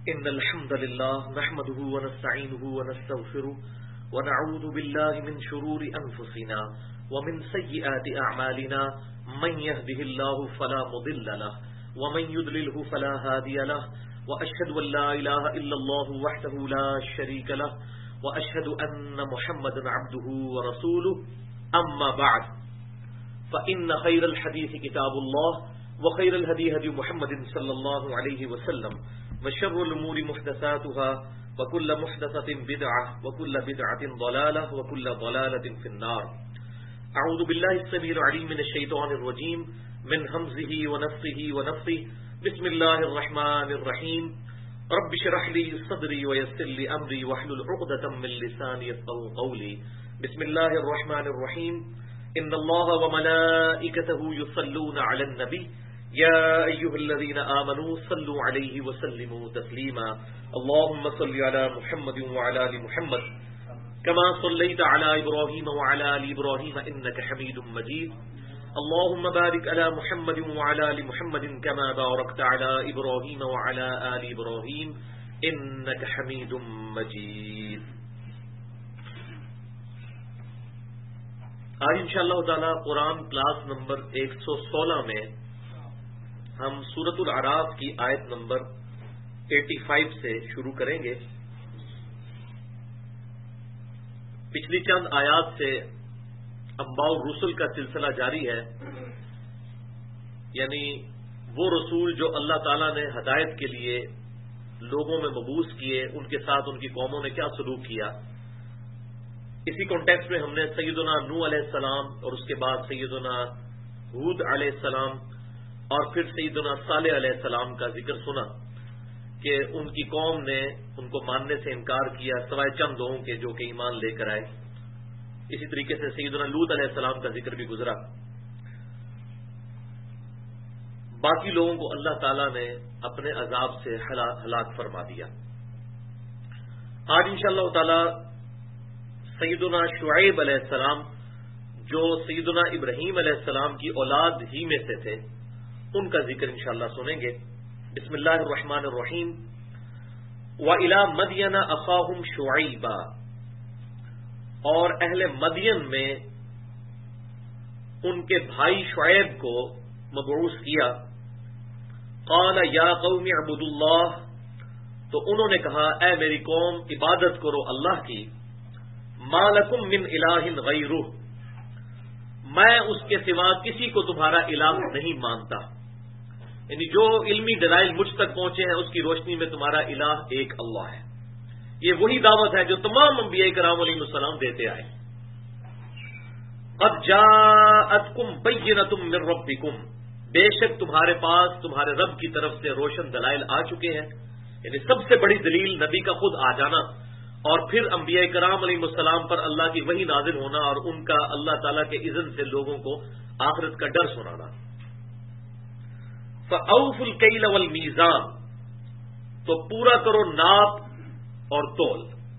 إن الحمد لله نحمده ونستعينه ونستغفره ونعوذ بالله من شرور أنفسنا ومن سيئات أعمالنا من يهده الله فلا مضل له ومن يضلله فلا هادي له وأشهد أن لا إله إلا الله وحده لا شريك له وأشهد أن محمدا عبده ورسوله أما بعد فإن خير الحديث كتاب الله وخير الهدي هدي محمد صلى الله عليه وسلم وشر الأمور محدثاتها وكل محدثة بدعة وكل بدعة ضلالة وكل ضلالة في النار. أعوذ بالله السميع العليم من الشيطان الرجيم من همزه ونفثه ونفثه. بسم الله الرحمن الرحيم. رب اشرح لي صدري ويسر لي أمري واحلل عقدة من لساني يفقهوا قولي. بسم الله الرحمن الرحيم. إن الله وملائكته يصلون على النبي يا أيها الذين آمنوا صلوا عليه وسلموا تسليما. اللهم صل على محمد وعلى آل محمد كما صليت على إبراهيم وعلى آل إبراهيم إنك حميد مجيد. اللهم بارك على محمد وعلى آل محمد كما باركت على إبراهيم وعلى آل إبراهيم إنك حميد مجيد. آج انشاءاللہ تعالی قرآن کلاس نمبر 116 میں ہم سورۃ الاعراف کی آیت نمبر 85 سے شروع کریں گے. پچھلی چند آیات سے انباء الرسل کا سلسلہ جاری ہے، یعنی وہ رسول جو اللہ تعالیٰ نے ہدایت کے لیے لوگوں میں مبعوث کیے، ان کے ساتھ ان کی قوموں نے کیا سلوک کیا. اسی کانٹیکسٹ میں ہم نے سیدنا نوح علیہ السلام اور اس کے بعد سیدنا ہود علیہ السلام اور پھر سیدنا صالح علیہ السلام کا ذکر سنا کہ ان کی قوم نے ان کو ماننے سے انکار کیا سوائے چند لوگوں کے جو کہ ایمان لے کر آئے. اسی طریقے سے سیدنا لوط علیہ السلام کا ذکر بھی گزرا. باقی لوگوں کو اللہ تعالیٰ نے اپنے عذاب سے ہلاک فرما دیا. آج انشاءاللہ تعالی سیدنا شعیب علیہ السلام جو سیدنا ابراہیم علیہ السلام کی اولاد ہی میں سے تھے، ان کا ذکر انشاءاللہ سنیں گے. بسم اللہ الرحمن الرحیم. وَإِلَى مَدْيَنَ أَخَاهُمْ شُعَيْبًا، اور اہل مدین میں ان کے بھائی شعیب کو مبعوث کیا. قَالَ يَا قَوْمِ اعْبُدُوا اللَّهَ، تو انہوں نے کہا اے میری قوم عبادت کرو اللہ کی. مَا لَكُم مِّنْ إِلَٰهٍ غَيْرُهُ، میں اس کے سوا کسی کو تمہارا الہ نہیں مانتا. یعنی جو علمی دلائل مجھ تک پہنچے ہیں اس کی روشنی میں تمہارا الہ ایک اللہ ہے. یہ وہی دعوت ہے جو تمام انبیاء کرام علیہ السلام دیتے آئے. قد جاءتکم بینۃ من ربکم، بے شک تمہارے پاس تمہارے رب کی طرف سے روشن دلائل آ چکے ہیں. یعنی سب سے بڑی دلیل نبی کا خود آ جانا اور پھر انبیاء کرام علیہ السلام پر اللہ کی وحی نازل ہونا اور ان کا اللہ تعالیٰ کے اذن سے لوگوں کو آخرت کا ڈر سنانا. فَأَوْفُوا الْكَيْلَ وَالْمِيزَانَ، تو پورا کرو ناپ اور تول.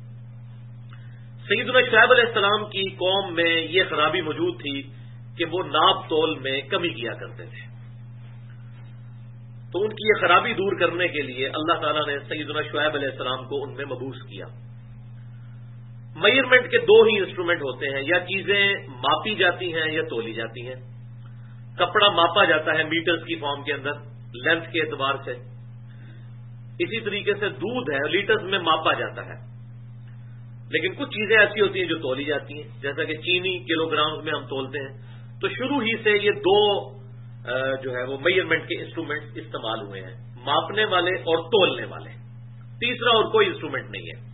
سیدنا شعیب علیہ السلام کی قوم میں یہ خرابی موجود تھی کہ وہ ناپ تول میں کمی کیا کرتے تھے. تو ان کی یہ خرابی دور کرنے کے لیے اللہ تعالیٰ نے سیدنا شعیب علیہ السلام کو ان میں مبعوث کیا. میئرمنٹ کے دو ہی انسٹرومنٹ ہوتے ہیں، یا چیزیں ماپی جاتی ہیں یا تولی جاتی ہیں. کپڑا ماپا جاتا ہے میٹرز کی فارم کے اندر لینتھ کے اعتبار سے، اسی طریقے سے دودھ ہے لیٹرز میں ماپا جاتا ہے. لیکن کچھ چیزیں ایسی ہوتی ہیں جو تولی جاتی ہیں، جیسا کہ چینی کلو گرامز میں ہم تولتے ہیں. تو شروع ہی سے یہ دو جو ہے وہ میئرمنٹ کے انسٹرومنٹ استعمال ہوئے ہیں، ماپنے والے اور تولنے والے. تیسرا اور کوئی انسٹرومنٹ نہیں ہے.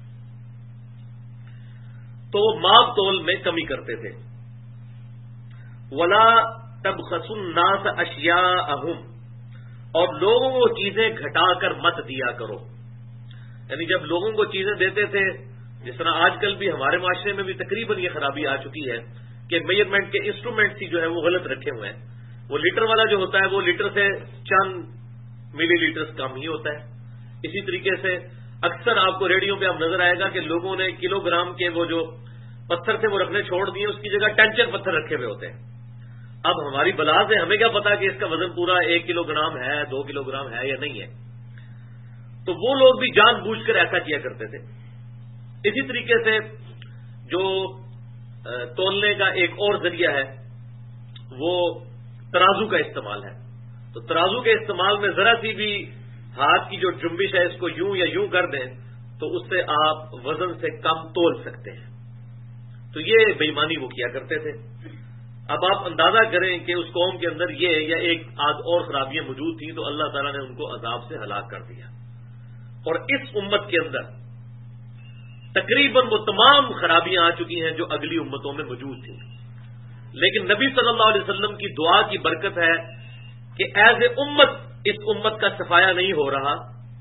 تو ماپ تول میں کمی کرتے تھے. وَلَا تَبْخَسُوا النَّاسَ أَشْيَاءَهُمْ، اور لوگوں کو چیزیں گھٹا کر مت دیا کرو. یعنی جب لوگوں کو چیزیں دیتے تھے، جس طرح آج کل بھی ہمارے معاشرے میں بھی تقریباً یہ خرابی آ چکی ہے کہ میئرمنٹ کے انسٹرومنٹ ہی جو ہے وہ غلط رکھے ہوئے ہیں. وہ لیٹر والا جو ہوتا ہے وہ لیٹر سے چند ملی لیٹرز کم ہی ہوتا ہے. اسی طریقے سے اکثر آپ کو ریڈیو پہ اب نظر آئے گا کہ لوگوں نے کلو گرام کے وہ جو پتھر تھے وہ رکھنے چھوڑ دیے، اس کی جگہ ٹینچر پتھر رکھے ہوئے ہوتے ہیں. اب ہماری بلا سے ہمیں کیا پتا کہ اس کا وزن پورا 1 کلو گرام ہے 2 کلو گرام ہے یا نہیں ہے. تو وہ لوگ بھی جان بوجھ کر ایسا کیا کرتے تھے. اسی طریقے سے جو تولنے کا ایک اور ذریعہ ہے وہ ترازو کا استعمال ہے. تو ترازو کے استعمال میں ذرا سی بھی ہاتھ کی جو جنبش ہے اس کو یوں یا یوں کر دیں تو اس سے آپ وزن سے کم تول سکتے ہیں. تو یہ بے ایمانی وہ کیا کرتے تھے. اب آپ اندازہ کریں کہ اس قوم کے اندر یہ یا ایک آدھ اور خرابیاں موجود تھیں تو اللہ تعالیٰ نے ان کو عذاب سے ہلاک کر دیا. اور اس امت کے اندر تقریباً وہ تمام خرابیاں آ چکی ہیں جو اگلی امتوں میں موجود تھیں. لیکن نبی صلی اللہ علیہ وسلم کی دعا کی برکت ہے کہ ایز اے امت اس امت کا صفایا نہیں ہو رہا.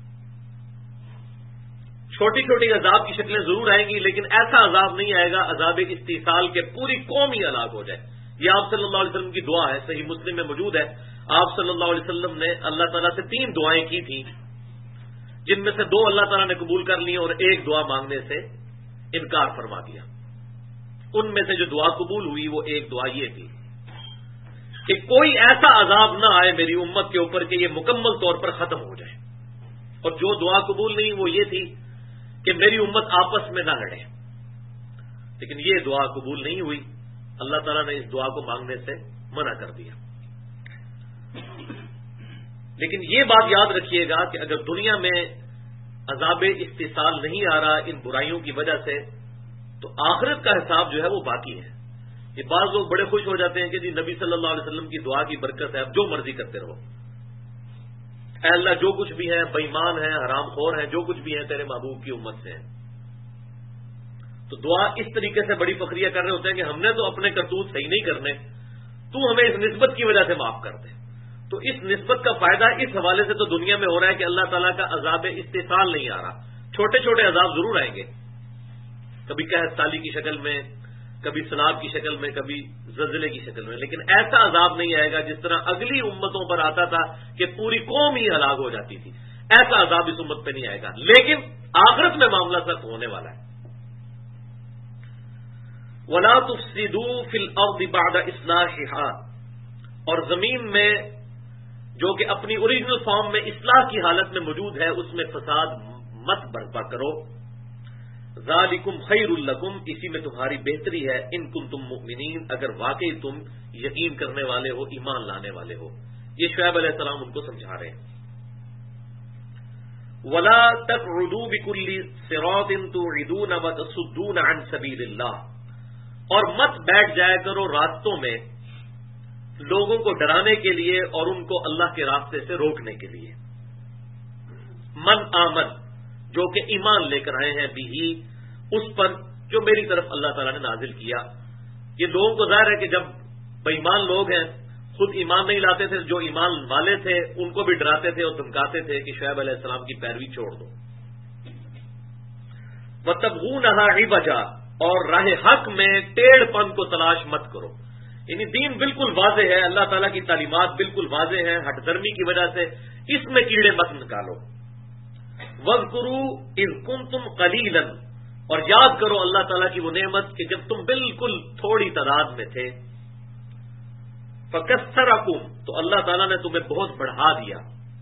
چھوٹی چھوٹی عذاب کی شکلیں ضرور آئیں گی لیکن ایسا عذاب نہیں آئے گا عذاب استحصال کے پوری قوم ہی ہلاک ہو جائے. یہ آپ صلی اللہ علیہ وسلم کی دعا ہے, صحیح مسلم میں موجود ہے. آپ صلی اللہ علیہ وسلم نے اللہ تعالیٰ سے 3 دعائیں کی تھیں جن میں سے 2 اللہ تعالیٰ نے قبول کر لی اور ایک دعا مانگنے سے انکار فرما دیا. ان میں سے جو دعا قبول ہوئی وہ ایک دعا یہ تھی کہ کوئی ایسا عذاب نہ آئے میری امت کے اوپر کہ یہ مکمل طور پر ختم ہو جائے. اور جو دعا قبول نہیں وہ یہ تھی کہ میری امت آپس میں نہ لڑے. لیکن یہ دعا قبول نہیں ہوئی. اللہ تعالیٰ نے اس دعا کو مانگنے سے منع کر دیا. لیکن یہ بات یاد رکھیے گا کہ اگر دنیا میں عذاب استحصال نہیں آ رہا ان برائیوں کی وجہ سے تو آخرت کا حساب جو ہے وہ باقی ہے. یہ بعض لوگ بڑے خوش ہو جاتے ہیں کہ جی نبی صلی اللہ علیہ وسلم کی دعا کی برکت ہے, اب جو مرضی کرتے رہو, اے اللہ جو کچھ بھی ہے بے ایمان ہیں, حرام خور ہیں, جو کچھ بھی ہیں تیرے محبوب کی امت سے ہیں. تو دعا اس طریقے سے بڑی فخریہ کر رہے ہوتے ہیں کہ ہم نے تو اپنے کرتوت صحیح نہیں کرنے, تو ہمیں اس نسبت کی وجہ سے معاف کر دے. تو اس نسبت کا فائدہ اس حوالے سے تو دنیا میں ہو رہا ہے کہ اللہ تعالیٰ کا عذاب استحصال نہیں آ رہا. چھوٹے چھوٹے عذاب ضرور آئیں گے, کبھی قحط سالی کی شکل میں, کبھی سیلاب کی شکل میں, کبھی زلزلے کی شکل میں, لیکن ایسا عذاب نہیں آئے گا جس طرح اگلی امتوں پر آتا تھا کہ پوری قوم ہی ہلاک ہو جاتی تھی. ایسا عذاب اس امت پہ نہیں آئے گا. لیکن آخرت میں معاملہ سخت ہونے والا ہے. وَلَا تُفْسِدُوا فِي الْأَرْضِ بَعْدَ إِصْلَاحِهَا, اور زمین میں جو کہ اپنی اوریجنل فارم میں اصلاح کی حالت میں موجود ہے اس میں فساد مت برپا کرو. ذالکم خیر لکم, اسی میں تمہاری بہتری ہے, ان کنتم مؤمنین, اگر واقعی تم یقین کرنے والے ہو, ایمان لانے والے ہو. یہ شعیب علیہ السلام ان کو سمجھا رہے ہیں. ولا تقعدوا بكل صراط توعدون وتصدون عن سبیل اللہ, اور مت بیٹھ جایا کرو راستوں میں لوگوں کو ڈرانے کے لیے اور ان کو اللہ کے راستے سے روکنے کے لیے. من آمن, جو کہ ایمان لے کر آئے ہیں, بھی اس پر جو میری طرف اللہ تعالیٰ نے نازل کیا. یہ لوگوں کو ظاہر ہے کہ جب بے ایمان لوگ ہیں خود ایمان نہیں لاتے تھے, جو ایمان والے تھے ان کو بھی ڈراتے تھے اور دھمکاتے تھے کہ شعیب علیہ السلام کی پیروی چھوڑ دو. وَتَبْغُونَهَا عِوَجًا, اور راہ حق میں ٹیڑھ پن کو تلاش مت کرو. یعنی دین بالکل واضح ہے, اللہ تعالیٰ کی تعلیمات بالکل واضح ہیں, ہٹ درمی کی وجہ سے اس میں کیڑے مت نکالو. وَاذْكُرُوا إِذْ كُنْتُمْ قَلِيلًا, اور یاد کرو اللہ تعالیٰ کی وہ نعمت کہ جب تم بالکل تھوڑی تعداد میں تھے. فَكَثَّرَكُمْ, تو اللہ تعالیٰ نے تمہیں بہت بڑھا دیا.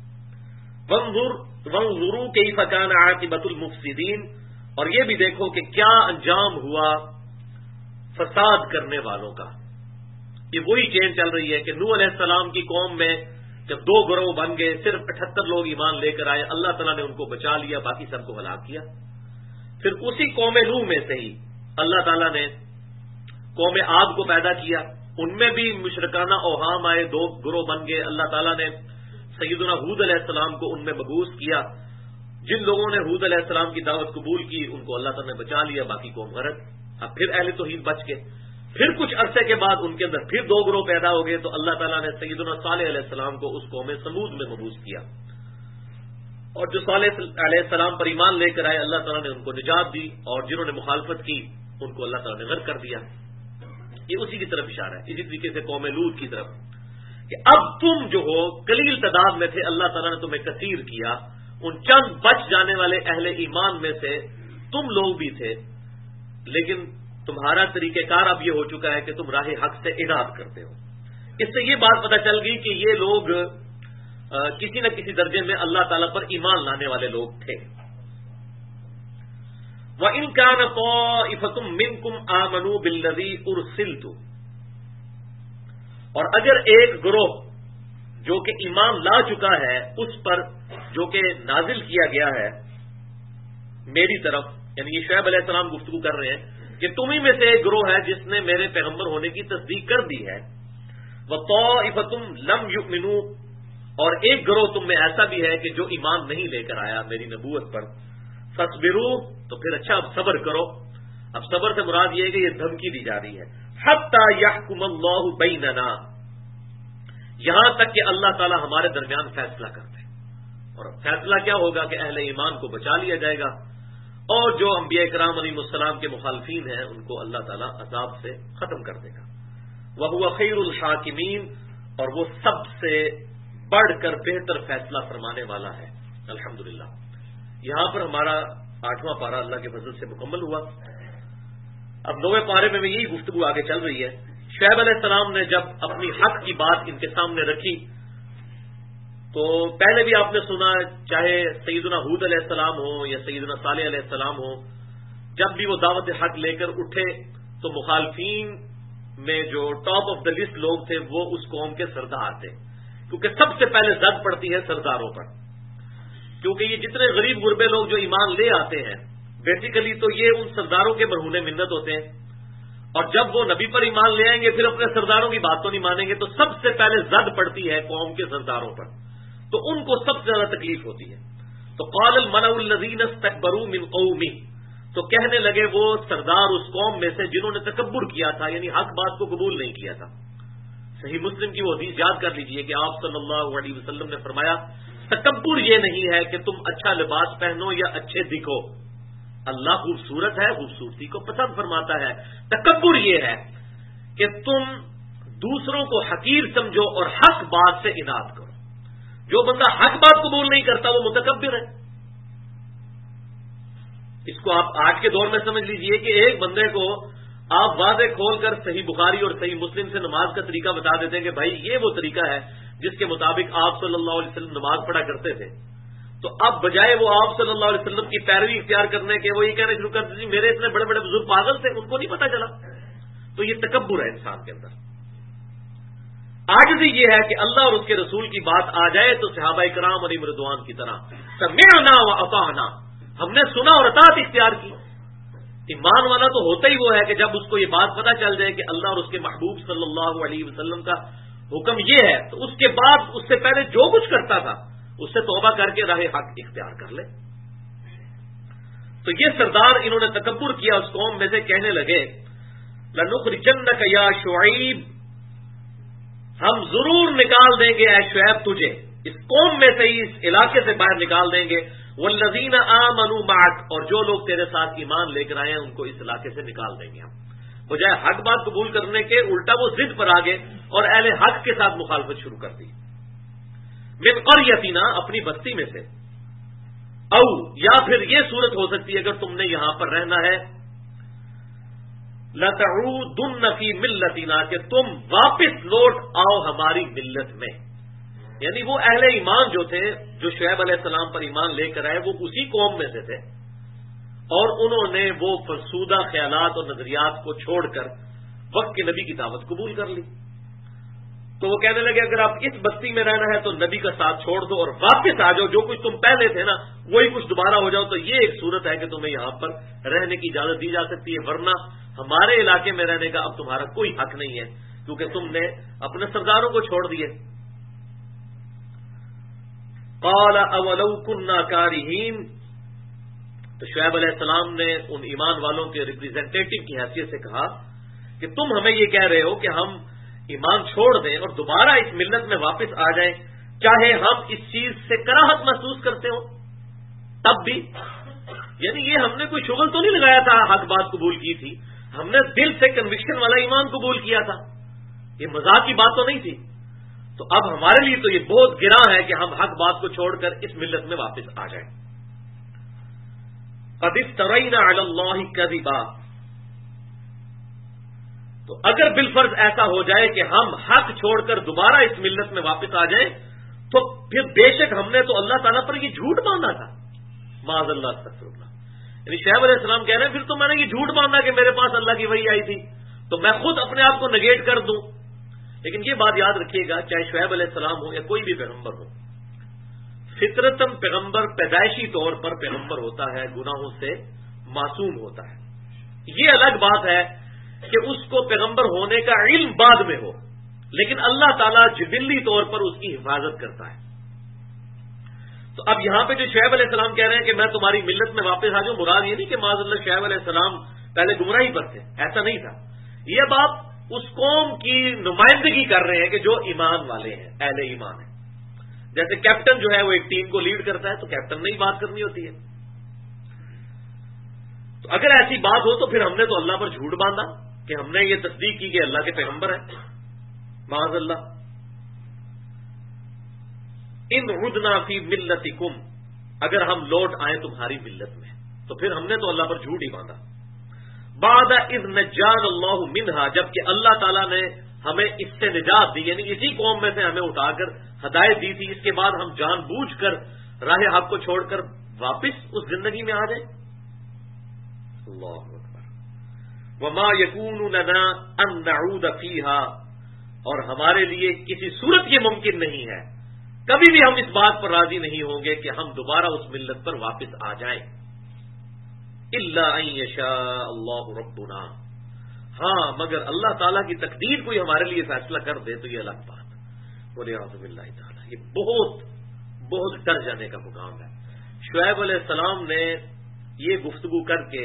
وَانظُرُوا كَيْفَ كَانَ عَاقِبَةُ الْمُفْسِدِينَ, اور یہ بھی دیکھو کہ کیا انجام ہوا فساد کرنے والوں کا. یہ وہی چین چل رہی ہے کہ نوح علیہ السلام کی قوم میں جب 2 گروہ بن گئے, صرف 78 لوگ ایمان لے کر آئے, اللہ تعالیٰ نے ان کو بچا لیا, باقی سب کو ہلاک کیا. پھر اسی قوم نوح میں سے ہی اللہ تعالیٰ نے قوم عاد کو پیدا کیا, ان میں بھی مشرکانہ اوہام آئے, 2 گروہ بن گئے. اللہ تعالیٰ نے سیدنا ہود علیہ السلام کو ان میں مبعوث کیا. جن لوگوں نے ہود علیہ السلام کی دعوت قبول کی ان کو اللہ تعالیٰ نے بچا لیا, باقی قوم غرق. اب پھر اہل توحید بچ گئے. پھر کچھ عرصے کے بعد ان کے اندر پھر 2 گروہ پیدا ہو گئے, تو اللہ تعالیٰ نے سیدنا صالح علیہ السلام کو اس قوم سمود میں مبعوث کیا, اور جو صالح علیہ السلام پر ایمان لے کر آئے اللہ تعالیٰ نے ان کو نجات دی, اور جنہوں نے مخالفت کی ان کو اللہ تعالیٰ نے غرق کر دیا. یہ اسی کی طرف اشارہ ہے. اسی طریقے سے قوم لوط کی طرف کہ اب تم جو ہو قلیل تعداد میں تھے, اللہ تعالیٰ نے تمہیں کثیر کیا. ان چند بچ جانے والے اہل ایمان میں سے تم لوگ بھی تھے, لیکن تمہارا طریقہ کار اب یہ ہو چکا ہے کہ تم راہ حق سے اعراض کرتے ہو. اس سے یہ بات پتہ چل گئی کہ یہ لوگ کسی نہ کسی درجے میں اللہ تعالیٰ پر ایمان لانے والے لوگ تھے. وَإِنْ كَانَ طَائِفَةٌ مِّنْكُمْ آمَنُوا بِالَّذِي أُرْسِلْتُ، اور اگر ایک گروہ جو کہ ایمان لا چکا ہے اس پر جو کہ نازل کیا گیا ہے میری طرف، یعنی یہ شعیب علیہ السلام گفتگو کر رہے ہیں کہ تمہیں میں سے ایک گروہ ہے جس نے میرے پیغمبر ہونے کی تصدیق کر دی ہے. وَطَائِفَةٌ لَمْ يُؤْمِنُوا، اور ایک گروہ تم میں ایسا بھی ہے کہ جو ایمان نہیں لے کر آیا میری نبوت پر. فَاصْبِرُوا، تو پھر اچھا اب صبر کرو. اب صبر سے مراد یہ ہے کہ یہ دھمکی دی جا رہی ہے. حَتَّى يَحْكُمَ اللَّهُ بَيْنَنَا، یہاں تک کہ اللہ تعالیٰ ہمارے درمیان فیصلہ کرتے. اور فیصلہ کیا ہوگا کہ اہل ایمان کو بچا لیا جائے گا، اور جو انبیاء کرام علیہ السلام کے مخالفین ہیں ان کو اللہ تعالیٰ عذاب سے ختم کر دے گا. وَهُوَ خَيْرُ الْحَاكِمِينَ، اور وہ سب سے بڑھ کر بہتر فیصلہ فرمانے والا ہے. الحمدللہ. یہاں پر ہمارا 8واں پارہ اللہ کے فضل سے مکمل ہوا. اب 9ویں پارے میں یہی گفتگو آگے چل رہی ہے. شعیب علیہ السلام نے جب اپنی حق کی بات ان کے سامنے رکھی تو پہلے بھی آپ نے سنا، چاہے سیدنا ہود علیہ السلام ہو یا سیدنا صالح علیہ السلام ہو، جب بھی وہ دعوت حق لے کر اٹھے تو مخالفین میں جو ٹاپ آف دا لسٹ لوگ تھے وہ اس قوم کے سردار تھے، کیونکہ سب سے پہلے زد پڑتی ہے سرداروں پر. کیونکہ یہ جتنے غریب غربے لوگ جو ایمان لے آتے ہیں بیسیکلی تو یہ ان سرداروں کے مرہون منت ہوتے ہیں، اور جب وہ نبی پر ایمان لے آئیں گے پھر اپنے سرداروں کی بات تو نہیں مانیں گے، تو سب سے پہلے زد پڑتی ہے قوم کے سرداروں پر، تو ان کو سب سے زیادہ تکلیف ہوتی ہے. تو قال الملأ الذین استکبروا من قومہ، تو کہنے لگے وہ سردار اس قوم میں سے جنہوں نے تکبر کیا تھا، یعنی حق بات کو قبول نہیں کیا تھا. صحیح مسلم کی وہ حدیث یاد کر لیجئے کہ آپ صلی اللہ علیہ وسلم نے فرمایا تکبر یہ نہیں ہے کہ تم اچھا لباس پہنو یا اچھے دکھو، اللہ خوبصورت ہے، خوبصورتی کو پسند فرماتا ہے. تکبر یہ ہے کہ تم دوسروں کو حقیر سمجھو اور حق بات سے اناد کرو. جو بندہ حق بات قبول نہیں کرتا وہ متکبر ہے. اس کو آپ آج کے دور میں سمجھ لیجئے کہ ایک بندے کو آپ واضح کھول کر صحیح بخاری اور صحیح مسلم سے نماز کا طریقہ بتا دیتے ہیں کہ بھائی یہ وہ طریقہ ہے جس کے مطابق آپ صلی اللہ علیہ وسلم نماز پڑھا کرتے تھے، تو اب بجائے وہ آپ صلی اللہ علیہ وسلم کی پیروی اختیار کرنے کے وہ یہ کہنا شروع کر دیتے میرے اتنے بڑے بڑے بزرگ پاگل تھے، ان کو نہیں پتا چلا. تو یہ تکبر ہے انسان کے اندر. عاجزی یہ ہے کہ اللہ اور اس کے رسول کی بات آ جائے تو صحابہ کرام علیہم رضوان کی طرح سمعنا واطعنا، ہم نے سنا اور اطاعت اختیار کی. ایمان والا تو ہوتا ہی وہ ہے کہ جب اس کو یہ بات پتہ چل جائے کہ اللہ اور اس کے محبوب صلی اللہ علیہ وسلم کا حکم یہ ہے تو اس کے بعد اس سے پہلے جو کچھ کرتا تھا اس سے توبہ کر کے راہ حق اختیار کر لے. تو یہ سردار انہوں نے تکبر کیا اس قوم میں سے، کہنے لگے لَنُخْرِجَنَّكَ يَا شُعَيْب، ہم ضرور نکال دیں گے اے شعیب تجھے اس قوم میں سے ہی، اس علاقے سے باہر نکال دیں گے. وَالَّذِينَ آمَنُوا مَعَكَ، اور جو لوگ تیرے ساتھ ایمان لے کر آئے ہیں ان کو اس علاقے سے نکال دیں گے ہم. بجائے حق بات قبول کرنے کے الٹا وہ ضد پر آ گئے اور اہل حق کے ساتھ مخالفت شروع کر دی. من قریتنا، اپنی بستی میں سے، او یا پھر یہ صورت ہو سکتی ہے اگر تم نے یہاں پر رہنا ہے لَتَعُودُنَّ فِي مِلَّتِنَا، کہ تم واپس لوٹ آؤ ہماری ملت میں. یعنی وہ اہل ایمان جو تھے جو شعیب علیہ السلام پر ایمان لے کر آئے وہ اسی قوم میں سے تھے، اور انہوں نے وہ فرسودہ خیالات اور نظریات کو چھوڑ کر وقت کے نبی کی دعوت قبول کر لی. تو وہ کہنے لگے اگر آپ اس بستی میں رہنا ہے تو نبی کا ساتھ چھوڑ دو اور واپس آ جاؤ، جو کچھ تم پہلے تھے نا وہی کچھ دوبارہ ہو جاؤ. تو یہ ایک صورت ہے کہ تمہیں یہاں پر رہنے کی اجازت دی جا سکتی ہے، ورنہ ہمارے علاقے میں رہنے کا اب تمہارا کوئی حق نہیں ہے کیونکہ تم نے اپنے سرداروں کو چھوڑ دیے. قال اولو كنا كارهين، تو شعیب علیہ السلام نے ان ایمان والوں کے ریپریزنٹیٹو کی حیثیت سے کہا کہ تم ہمیں یہ کہہ رہے ہو کہ ہم ایمان چھوڑ دیں اور دوبارہ اس ملت میں واپس آ جائیں، چاہے ہم اس چیز سے کراہت محسوس کرتے ہو تب بھی. یعنی یہ ہم نے کوئی شغل تو نہیں لگایا تھا، حق بات قبول کی تھی، ہم نے دل سے کنوکشن والا ایمان قبول کیا تھا، یہ مذاق کی بات تو نہیں تھی. تو اب ہمارے لیے تو یہ بہت گراں ہے کہ ہم حق بات کو چھوڑ کر اس ملت میں واپس آ جائیں. قد افترینا علی اللہ کذبا، تو اگر بالفرض ایسا ہو جائے کہ ہم حق چھوڑ کر دوبارہ اس ملت میں واپس آ جائیں تو پھر بے شک ہم نے تو اللہ تعالیٰ پر یہ جھوٹ باندھا تھا. معاذ اللہ استغفر اللہ. یعنی شعیب علیہ السلام کہہ رہے ہیں پھر تو میں نے یہ جھوٹ باندھا کہ میرے پاس اللہ کی وحی آئی تھی تو میں خود اپنے آپ کو نگیٹ کر دوں. لیکن یہ بات یاد رکھیے گا، چاہے شعیب علیہ السلام ہو یا کوئی بھی پیغمبر ہو، فطرتاً پیغمبر پیدائشی طور پر پیغمبر ہوتا ہے، گناہوں سے معصوم ہوتا ہے. یہ الگ بات ہے کہ اس کو پیغمبر ہونے کا علم بعد میں ہو، لیکن اللہ تعالیٰ جبلی طور پر اس کی حفاظت کرتا ہے. تو اب یہاں پہ جو شعیب علیہ السلام کہہ رہے ہیں کہ میں تمہاری ملت میں واپس آ جاؤں، مراد یہ نہیں کہ معاذ اللہ شعیب علیہ السلام پہلے گمراہی پر تھے، ایسا نہیں تھا. یہ اب آپ اس قوم کی نمائندگی کر رہے ہیں کہ جو ایمان والے ہیں، اہل ایمان ہیں. جیسے کیپٹن جو ہے وہ ایک ٹیم کو لیڈ کرتا ہے تو کیپٹن نے ہی بات کرنی ہوتی ہے. تو اگر ایسی بات ہو تو پھر ہم نے تو اللہ پر جھوٹ باندھا کہ ہم نے یہ تصدیق کی کہ اللہ کے پیغمبر ہیں. معاذ اللہ. ان عدنا فی ملتکم، اگر ہم لوٹ آئیں تمہاری ملت میں تو پھر ہم نے تو اللہ پر جھوٹ ہی باندھا. بعد اذ نجانا اللہ منہا، جبکہ اللہ تعالیٰ نے ہمیں اس سے نجات دی، یعنی اسی قوم میں سے ہمیں اٹھا کر ہدایت دی تھی. اس کے بعد ہم جان بوجھ کر راہ حق کو چھوڑ کر واپس اس زندگی میں آ جائیں. اللہ اکبر. وما یکون لنا ان نعود فیہا، اور ہمارے لیے کسی صورت یہ ممکن نہیں ہے، کبھی بھی ہم اس بات پر راضی نہیں ہوں گے کہ ہم دوبارہ اس ملت پر واپس آ جائیں. الا ان یشاء اللہ ربنا، ہاں مگر اللہ تعالیٰ کی تقدیر کوئی ہمارے لیے فیصلہ کر دے تو یہ الگ بات. ولیعوذ باللہ تعالیٰ، یہ بہت بہت ڈر جانے کا مقام ہے. شعیب علیہ السلام نے یہ گفتگو کر کے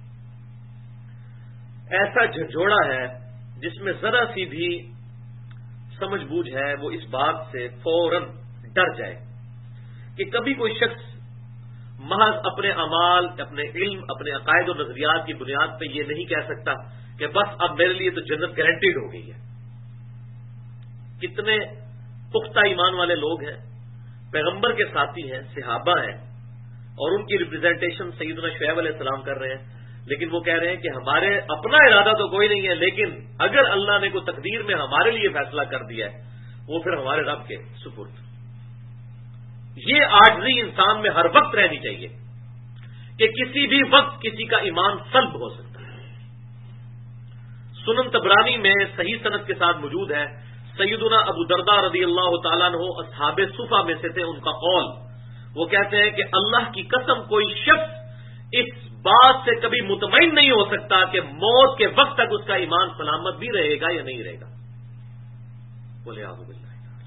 ایسا جھنجھوڑا ہے جس میں ذرا سی بھی سمجھ بوجھ ہے وہ اس بات سے فوراً ڈر جائے کہ کبھی کوئی شخص محض اپنے اعمال، اپنے علم، اپنے عقائد و نظریات کی بنیاد پہ یہ نہیں کہہ سکتا کہ بس اب میرے لیے تو جنت گارنٹیڈ ہو گئی ہے. کتنے پختہ ایمان والے لوگ ہیں، پیغمبر کے ساتھی ہیں، صحابہ ہیں، اور ان کی ریپرزینٹیشن سیدنا شعیب علیہ السلام کر رہے ہیں. لیکن وہ کہہ رہے ہیں کہ ہمارے اپنا ارادہ تو کوئی نہیں ہے، لیکن اگر اللہ نے کوئی تقدیر میں ہمارے لیے فیصلہ کر دیا ہے وہ پھر ہمارے رب کے سپرد. یہ عاجزی انسان میں ہر وقت رہنی چاہیے کہ کسی بھی وقت کسی کا ایمان سلب ہو سکتا ہے. سنن طبرانی میں صحیح سند کے ساتھ موجود ہے، سیدنا ابو درداء رضی اللہ تعالیٰ عنہ اصحاب صفا میں سے تھے. ان کا قول، وہ کہتے ہیں کہ اللہ کی قسم کوئی شخص اس بات سے کبھی مطمئن نہیں ہو سکتا کہ موت کے وقت تک اس کا ایمان سلامت بھی رہے گا یا نہیں رہے گا. بولے اعوذ باللہ.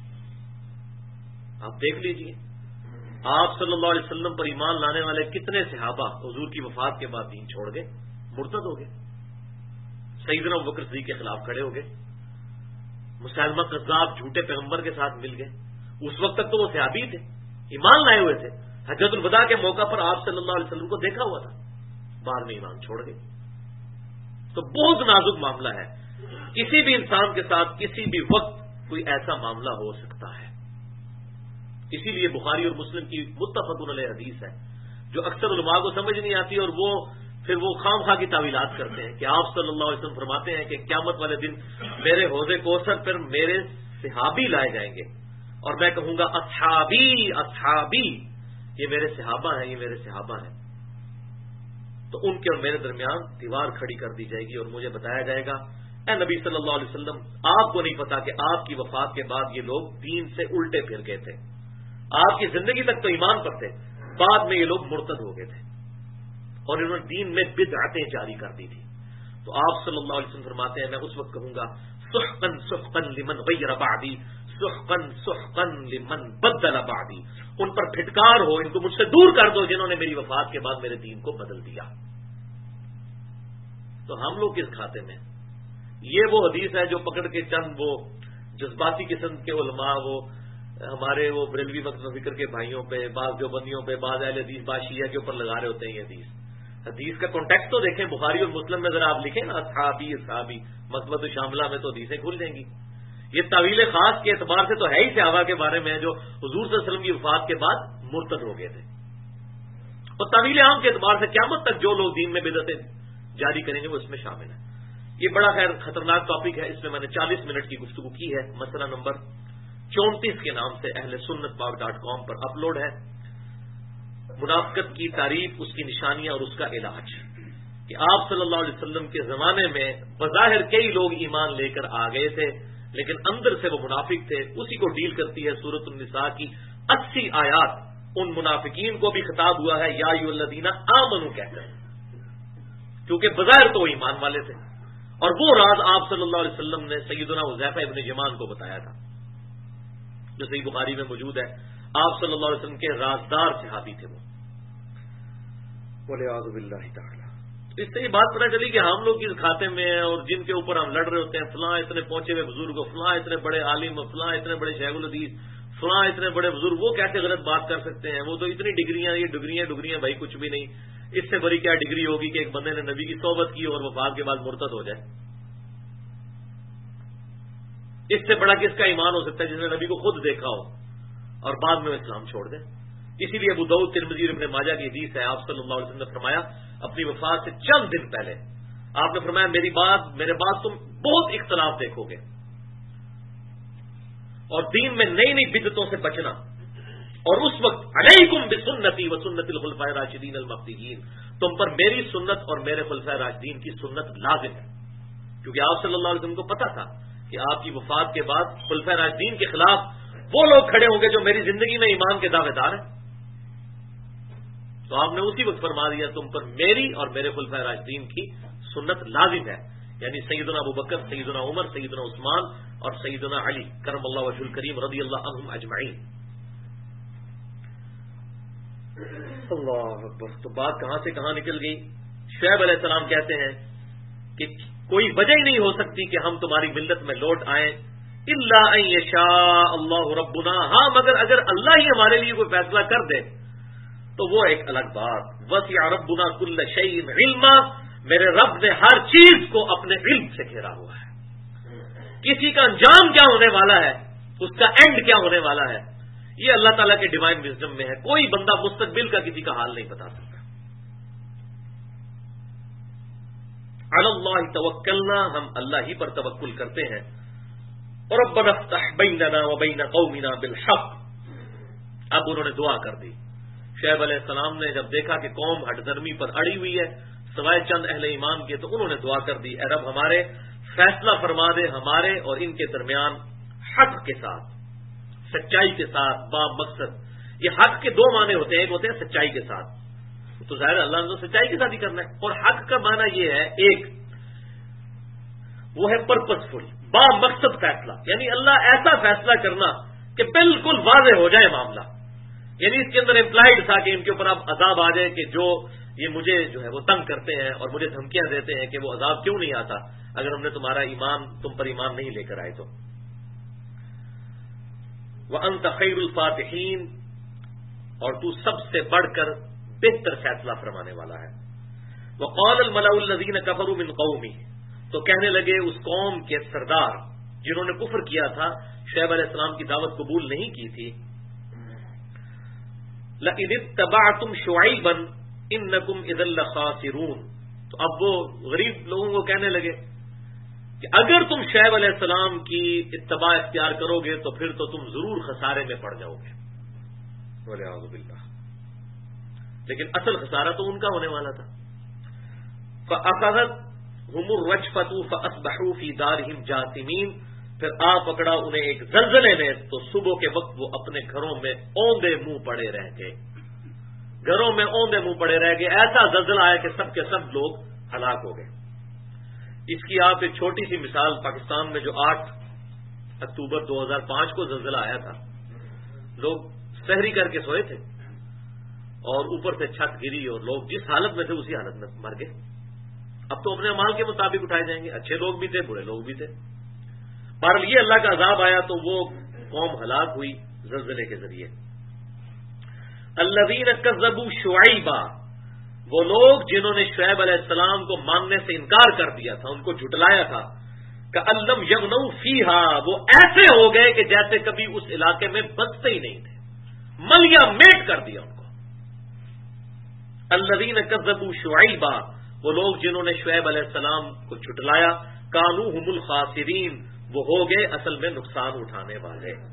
آپ دیکھ لیجئے آپ صلی اللہ علیہ وسلم پر ایمان لانے والے کتنے صحابہ حضور کی وفات کے بعد دین چھوڑ گئے، مرتد ہو گئے، سیدنا ابوبکر صدیق کے خلاف کھڑے ہو گئے، مسلمہ قذاب جھوٹے پیغمبر کے ساتھ مل گئے. اس وقت تک تو وہ صحابی تھے، ایمان لائے ہوئے تھے. حجۃ الوداع کے موقع پر آپ صلی اللہ علیہ وسلم کو دیکھا ہوا تھا، بعد میں ایمان چھوڑ گئے. تو بہت نازک معاملہ ہے. کسی بھی انسان کے ساتھ کسی بھی وقت کوئی ایسا معاملہ ہو سکتا ہے. اسی لیے بخاری اور مسلم کی متفق علیہ حدیث ہے جو اکثر علماء کو سمجھ نہیں آتی، اور وہ پھر وہ خام خواہ کی تعویلات کرتے ہیں کہ آپ صلی اللہ علیہ وسلم فرماتے ہیں کہ قیامت والے دن میرے حوض کوثر پر میرے صحابی لائے جائیں گے اور میں کہوں گا اصحابی اصحابی، یہ میرے صحابہ ہیں، یہ میرے صحابہ ہیں. تو ان کے اور میرے درمیان دیوار کھڑی کر دی جائے گی اور مجھے بتایا جائے گا اے نبی صلی اللہ علیہ وسلم، آپ کو نہیں پتا کہ آپ کی وفات کے بعد یہ لوگ دین سے الٹے پھر گئے تھے. آپ کی زندگی تک تو ایمان پر تھے، بعد میں یہ لوگ مرتد ہو گئے تھے اور انہوں نے دین میں بدعتیں جاری کر دی تھی. تو آپ صلی اللہ علیہ وسلم فرماتے ہیں میں اس وقت کہوں گا سحقا سحقا لمن غیر بعدی، سحقا سحقا لمن بدل بعدی، ان پر پھٹکار ہو، ان کو مجھ سے دور کر دو جنہوں نے میری وفات کے بعد میرے دین کو بدل دیا. تو ہم لوگ کس کھاتے میں؟ یہ وہ حدیث ہے جو پکڑ کے چند وہ جذباتی قسم کے علماء، وہ ہمارے وہ بریلوی وقت فکر کے بھائیوں پہ، بعض دیوبندیوں پہ، بعض اہل حدیث، بعض شیعہ کے اوپر لگا رہے ہوتے ہیں. یہ حدیث کا کانٹیکٹ تو دیکھیں، بخاری اور مسلم میں ذرا آپ لکھیں نا اصحابی اصحابی، مکتبۃ شاملہ میں تو حدیثیں کھل جائیں گی. یہ طویل خاص کے اعتبار سے تو ہے ہی صحابہ کے بارے میں جو حضور صلی اللہ علیہ وسلم کی وفات کے بعد مرتد ہو گئے تھے، اور طویل عام کے اعتبار سے قیامت تک جو لوگ دین میں بدعتیں جاری کریں گے وہ اس میں شامل ہیں. یہ بڑا خیر خطرناک ٹاپک ہے، اس میں میں نے 40 منٹ کی گفتگو کی ہے. مسئلہ نمبر 34 کے نام سے اہل سنت پاک.com پر اپلوڈ ہے. منافقت کی تعریف، اس کی نشانیاں اور اس کا علاج، کہ آپ صلی اللہ علیہ وسلم کے زمانے میں بظاہر کئی لوگ ایمان لے کر آ گئے تھے لیکن اندر سے وہ منافق تھے. اسی کو ڈیل کرتی ہے سورۃ النساء کی 80 آیات. ان منافقین کو بھی خطاب ہوا ہے یا ایھا الذین آمنوا کہتے ہیں، کیونکہ بظاہر تو وہ ایمان والے تھے. اور وہ راز آپ صلی اللہ علیہ وسلم نے سیدنا حذیفہ ابن یمان کو بتایا تھا جو صحیح بخاری میں موجود ہے. آپ صلی اللہ علیہ وسلم کے رازدار صحابی تھے وہ. والعیاذ باللہ تعالی. اس سے یہ بات پتہ چلی کہ ہم لوگ اس کھاتے میں ہیں اور جن کے اوپر ہم لڑ رہے ہوتے ہیں، فلاں اتنے پہنچے ہوئے بزرگ، فلاں اتنے بڑے عالم، فلاں اتنے بڑے شیخ الحدیث، فلاں اتنے بڑے بزرگ، وہ کیسے غلط بات کر سکتے ہیں؟ وہ تو اتنی ڈگریاں، یہ ڈگریاں بھائی کچھ بھی نہیں. اس سے بڑی کیا ڈگری ہوگی کہ ایک بندے نے نبی کی صحبت کی اور وفات کے بعد مرتد ہو جائے؟ اس سے بڑا کس کا ایمان ہو سکتا ہے جس نے نبی کو خود دیکھا ہو اور بعد میں اسلام چھوڑ دے؟ اسی لیے ابو داؤد، ترمذی اور ابن ماجہ کی حدیث ہے، آپ صلی اللہ علیہ وسلم نے فرمایا اپنی وفات سے چند دن پہلے آپ نے فرمایا میرے بعد تم بہت اختلاف دیکھو گے اور دین میں نئی نئی بدعتوں سے بچنا. اور اس وقت علیکم بسنتی وسنت الخلفاء الراشدین المہدیین، تم پر میری سنت اور میرے خلفاء راشدین کی سنت لازم ہے. کیونکہ آپ صلی اللہ علیہ وسلم کو پتا تھا کہ آپ کی وفات کے بعد خلفاء راشدین کے خلاف وہ لوگ کھڑے ہوں گے جو میری زندگی میں ایمان کے دعوے دار ہیں. تو آپ نے اسی وقت فرما دیا تم پر میری اور میرے خلفاء راشدین کی سنت لازم ہے، یعنی سیدنا ابوبکر، سیدنا عمر، سیدنا عثمان اور سیدنا علی کرم اللہ وجہ الکریم رضی اللہ عنہم اجمعین. اللہ اکبر. تو بات کہاں سے کہاں نکل گئی. شعیب علیہ السلام کہتے ہیں کہ کوئی وجہ ہی نہیں ہو سکتی کہ ہم تمہاری ملت میں لوٹ آئیں الا ان یشاء اللہ ربنا، ہاں مگر اگر اللہ ہی ہمارے لیے کوئی فیصلہ کر دے تو وہ ایک الگ بات. وسع ربنا کل شیء علما، میرے رب نے ہر چیز کو اپنے علم سے گھیرا ہوا ہے. کسی کا انجام کیا ہونے والا ہے، اس کا اینڈ کیا ہونے والا ہے، یہ اللہ تعالیٰ کے ڈیوائن وزڈم میں ہے. کوئی بندہ مستقبل کا کسی کا حال نہیں بتا سکتا. علی اللہ توکلنا، ہم اللہ ہی پر توکل کرتے ہیں. اور ربنا افتح بیننا وبین قومنا بالحق. اب انہوں نے دعا کر دی. شعیب علیہ السلام نے جب دیکھا کہ قوم ہٹ درمی پر اڑی ہوئی ہے سوائے چند اہل ایمان کے، تو انہوں نے دعا کر دی، اے رب ہمارے فیصلہ فرما دے ہمارے اور ان کے درمیان حق کے ساتھ، سچائی کے ساتھ، با مقصد. یہ حق کے دو معنی ہوتے ہیں، ایک ہوتے ہیں سچائی کے ساتھ، تو ظاہر اللہ نے تو سچائی کے ساتھ ہی کرنا ہے. اور حق کا معنی یہ ہے، ایک وہ ہے پرپز فل، با مقصد فیصلہ، یعنی اللہ ایسا فیصلہ کرنا کہ بالکل واضح ہو جائے معاملہ. یعنی اس کے اندر امپلائڈ تھا کہ ان کے اوپر اب عذاب آ جائے کہ جو یہ مجھے جو ہے وہ تنگ کرتے ہیں اور مجھے دھمکیاں دیتے ہیں کہ وہ عذاب کیوں نہیں آتا اگر ہم نے تم پر ایمان نہیں لے کر آئے تو. وَأَنْتَ خَيْرُ الْفَاتِحِينَ، اور تو سب سے بڑھ کر بہتر فیصلہ فرمانے والا ہے. وَقَالَ الْمَلَأُ الَّذِينَ كَفَرُوا مِنْ قَوْمِهِ، تو کہنے لگے اس قوم کے سردار جنہوں نے کفر کیا تھا، شعیب علیہ السلام کی دعوت قبول نہیں کی تھی، لَئِنِ اتَّبَعْتُمْ شُعَيْبًا إِنَّكُمْ إِذًا لَخَاسِرُونَ. تو اب وہ غریب لوگوں کو کہنے لگے کہ اگر تم شعیب علیہ السلام کی اتباع اختیار کرو گے تو پھر تو تم ضرور خسارے میں پڑ جاؤ گے. والعیاذ باللہ. لیکن اصل خسارہ تو ان کا ہونے والا تھا. فَأَخَذَتْهُمُ الرَّجْفَةُ فَأَصْبَحُوا فِي دَارِهِمْ جَاثِمِينَ، پھر آ پکڑا انہیں ایک زلزلے نے تو صبح کے وقت وہ اپنے گھروں میں اوندے منہ پڑے رہ گئے. گھروں میں اوندے منہ پڑے رہ گئے. ایسا زلزلہ آیا کہ سب کے سب لوگ ہلاک ہو گئے. اس کی آپ ایک چھوٹی سی مثال، پاکستان میں جو 8 اکتوبر 2005 کو زلزلہ آیا تھا، لوگ سحری کر کے سوئے تھے اور اوپر سے چھت گری اور لوگ جس حالت میں تھے اسی حالت میں مر گئے. اب تو اپنے اعمال کے مطابق اٹھائے جائیں گے، اچھے لوگ بھی تھے، برے لوگ بھی تھے. بہرحال یہ اللہ کا عذاب آیا تو وہ قوم ہلاک ہوئی زلزلے کے ذریعے. الذین کذبوا شعیبا، وہ لوگ جنہوں نے شعیب علیہ السلام کو ماننے سے انکار کر دیا تھا، ان کو جھٹلایا تھا، کأن لم یغنوا فیہا، وہ ایسے ہو گئے کہ جیسے کبھی اس علاقے میں بستے ہی نہیں تھے، ملیا میٹ کر دیا ان کو. الذین کذبوا شعیبا، وہ لوگ جنہوں نے شعیب علیہ السلام کو جھٹلایا، کانوا هم الخاسرین، وہ ہو گئے اصل میں نقصان اٹھانے والے.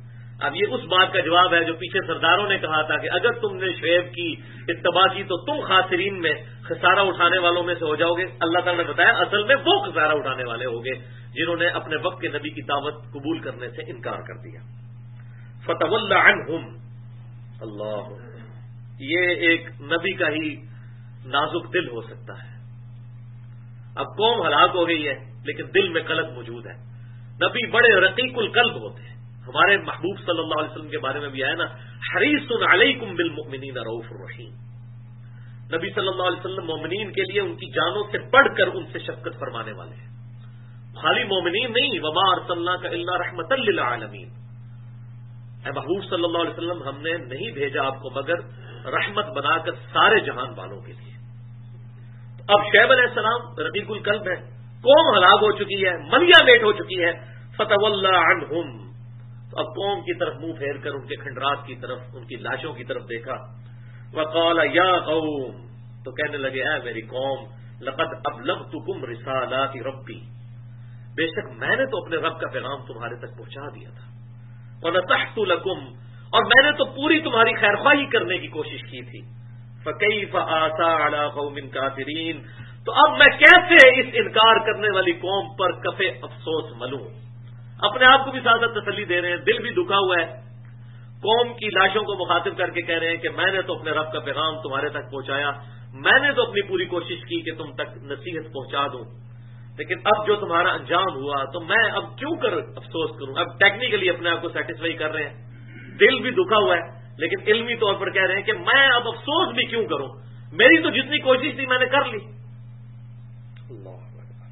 اب یہ اس بات کا جواب ہے جو پیچھے سرداروں نے کہا تھا کہ اگر تم نے شعیب کی اتباع کی تو تم خاسرین میں خسارہ اٹھانے والوں میں سے ہو جاؤ گے. اللہ تعالیٰ نے بتایا اصل میں وہ خسارہ اٹھانے والے ہوں گے جنہوں نے اپنے وقت کے نبی کی دعوت قبول کرنے سے انکار کر دیا. فتول عنہم. اللہ، یہ ایک نبی کا ہی نازک دل ہو سکتا ہے. اب قوم ہلاک ہو گئی ہے لیکن دل میں قلق موجود ہے. نبی بڑے رقیق القلب ہوتے ہیں. ہمارے محبوب صلی اللہ علیہ وسلم کے بارے میں بھی آیا نا، حریص علیکم بالمؤمنین رؤوف الرحیم. نبی صلی اللہ علیہ وسلم مومنین کے لیے ان کی جانوں سے بڑھ کر ان سے شفقت فرمانے والے ہیں. خالی مومنین نہیں، وما ارسلناک الا رحمۃ للعالمین. اے محبوب صلی اللہ علیہ وسلم، ہم نے نہیں بھیجا آپ کو مگر رحمت بنا کر سارے جہان والوں کے لیے. اب شعیب علیہ السلام رقیق القلب ہے، قوم ہلاک ہو چکی ہے، منیا میٹ ہو چکی ہے. فتول عنہم. تو اب قوم کی طرف منہ پھیر کر ان کے کھنڈرات کی طرف، ان کی لاشوں کی طرف دیکھا. وقال یا قوم. تو کہنے لگے اے میری قوم، لقد ابلغتکم رسالات ربی. بے شک میں نے تو اپنے رب کا پیغام تمہارے تک پہنچا دیا تھا. ونصحت لکم. اور میں نے تو پوری تمہاری خیرخواہی کرنے کی کوشش کی تھی. فکیف آسا علی قوم کافرین. تو اب میں کیسے اس انکار کرنے والی قوم پر کفے افسوس ملوں. اپنے آپ کو بھی ساتھ تسلی دے رہے ہیں، دل بھی دکھا ہوا ہے. قوم کی لاشوں کو مخاطب کر کے کہہ رہے ہیں کہ میں نے تو اپنے رب کا پیغام تمہارے تک پہنچایا، میں نے تو اپنی پوری کوشش کی کہ تم تک نصیحت پہنچا دوں، لیکن اب جو تمہارا انجام ہوا تو میں اب کیوں کر افسوس کروں. اب ٹیکنیکلی اپنے آپ کو سیٹسفائی کر رہے ہیں، دل بھی دکھا ہوا ہے، لیکن علمی طور پر کہہ رہے ہیں کہ میں اب افسوس بھی کیوں کروں، میری تو جتنی کوشش تھی میں نے کر لی. اللہ اکبر.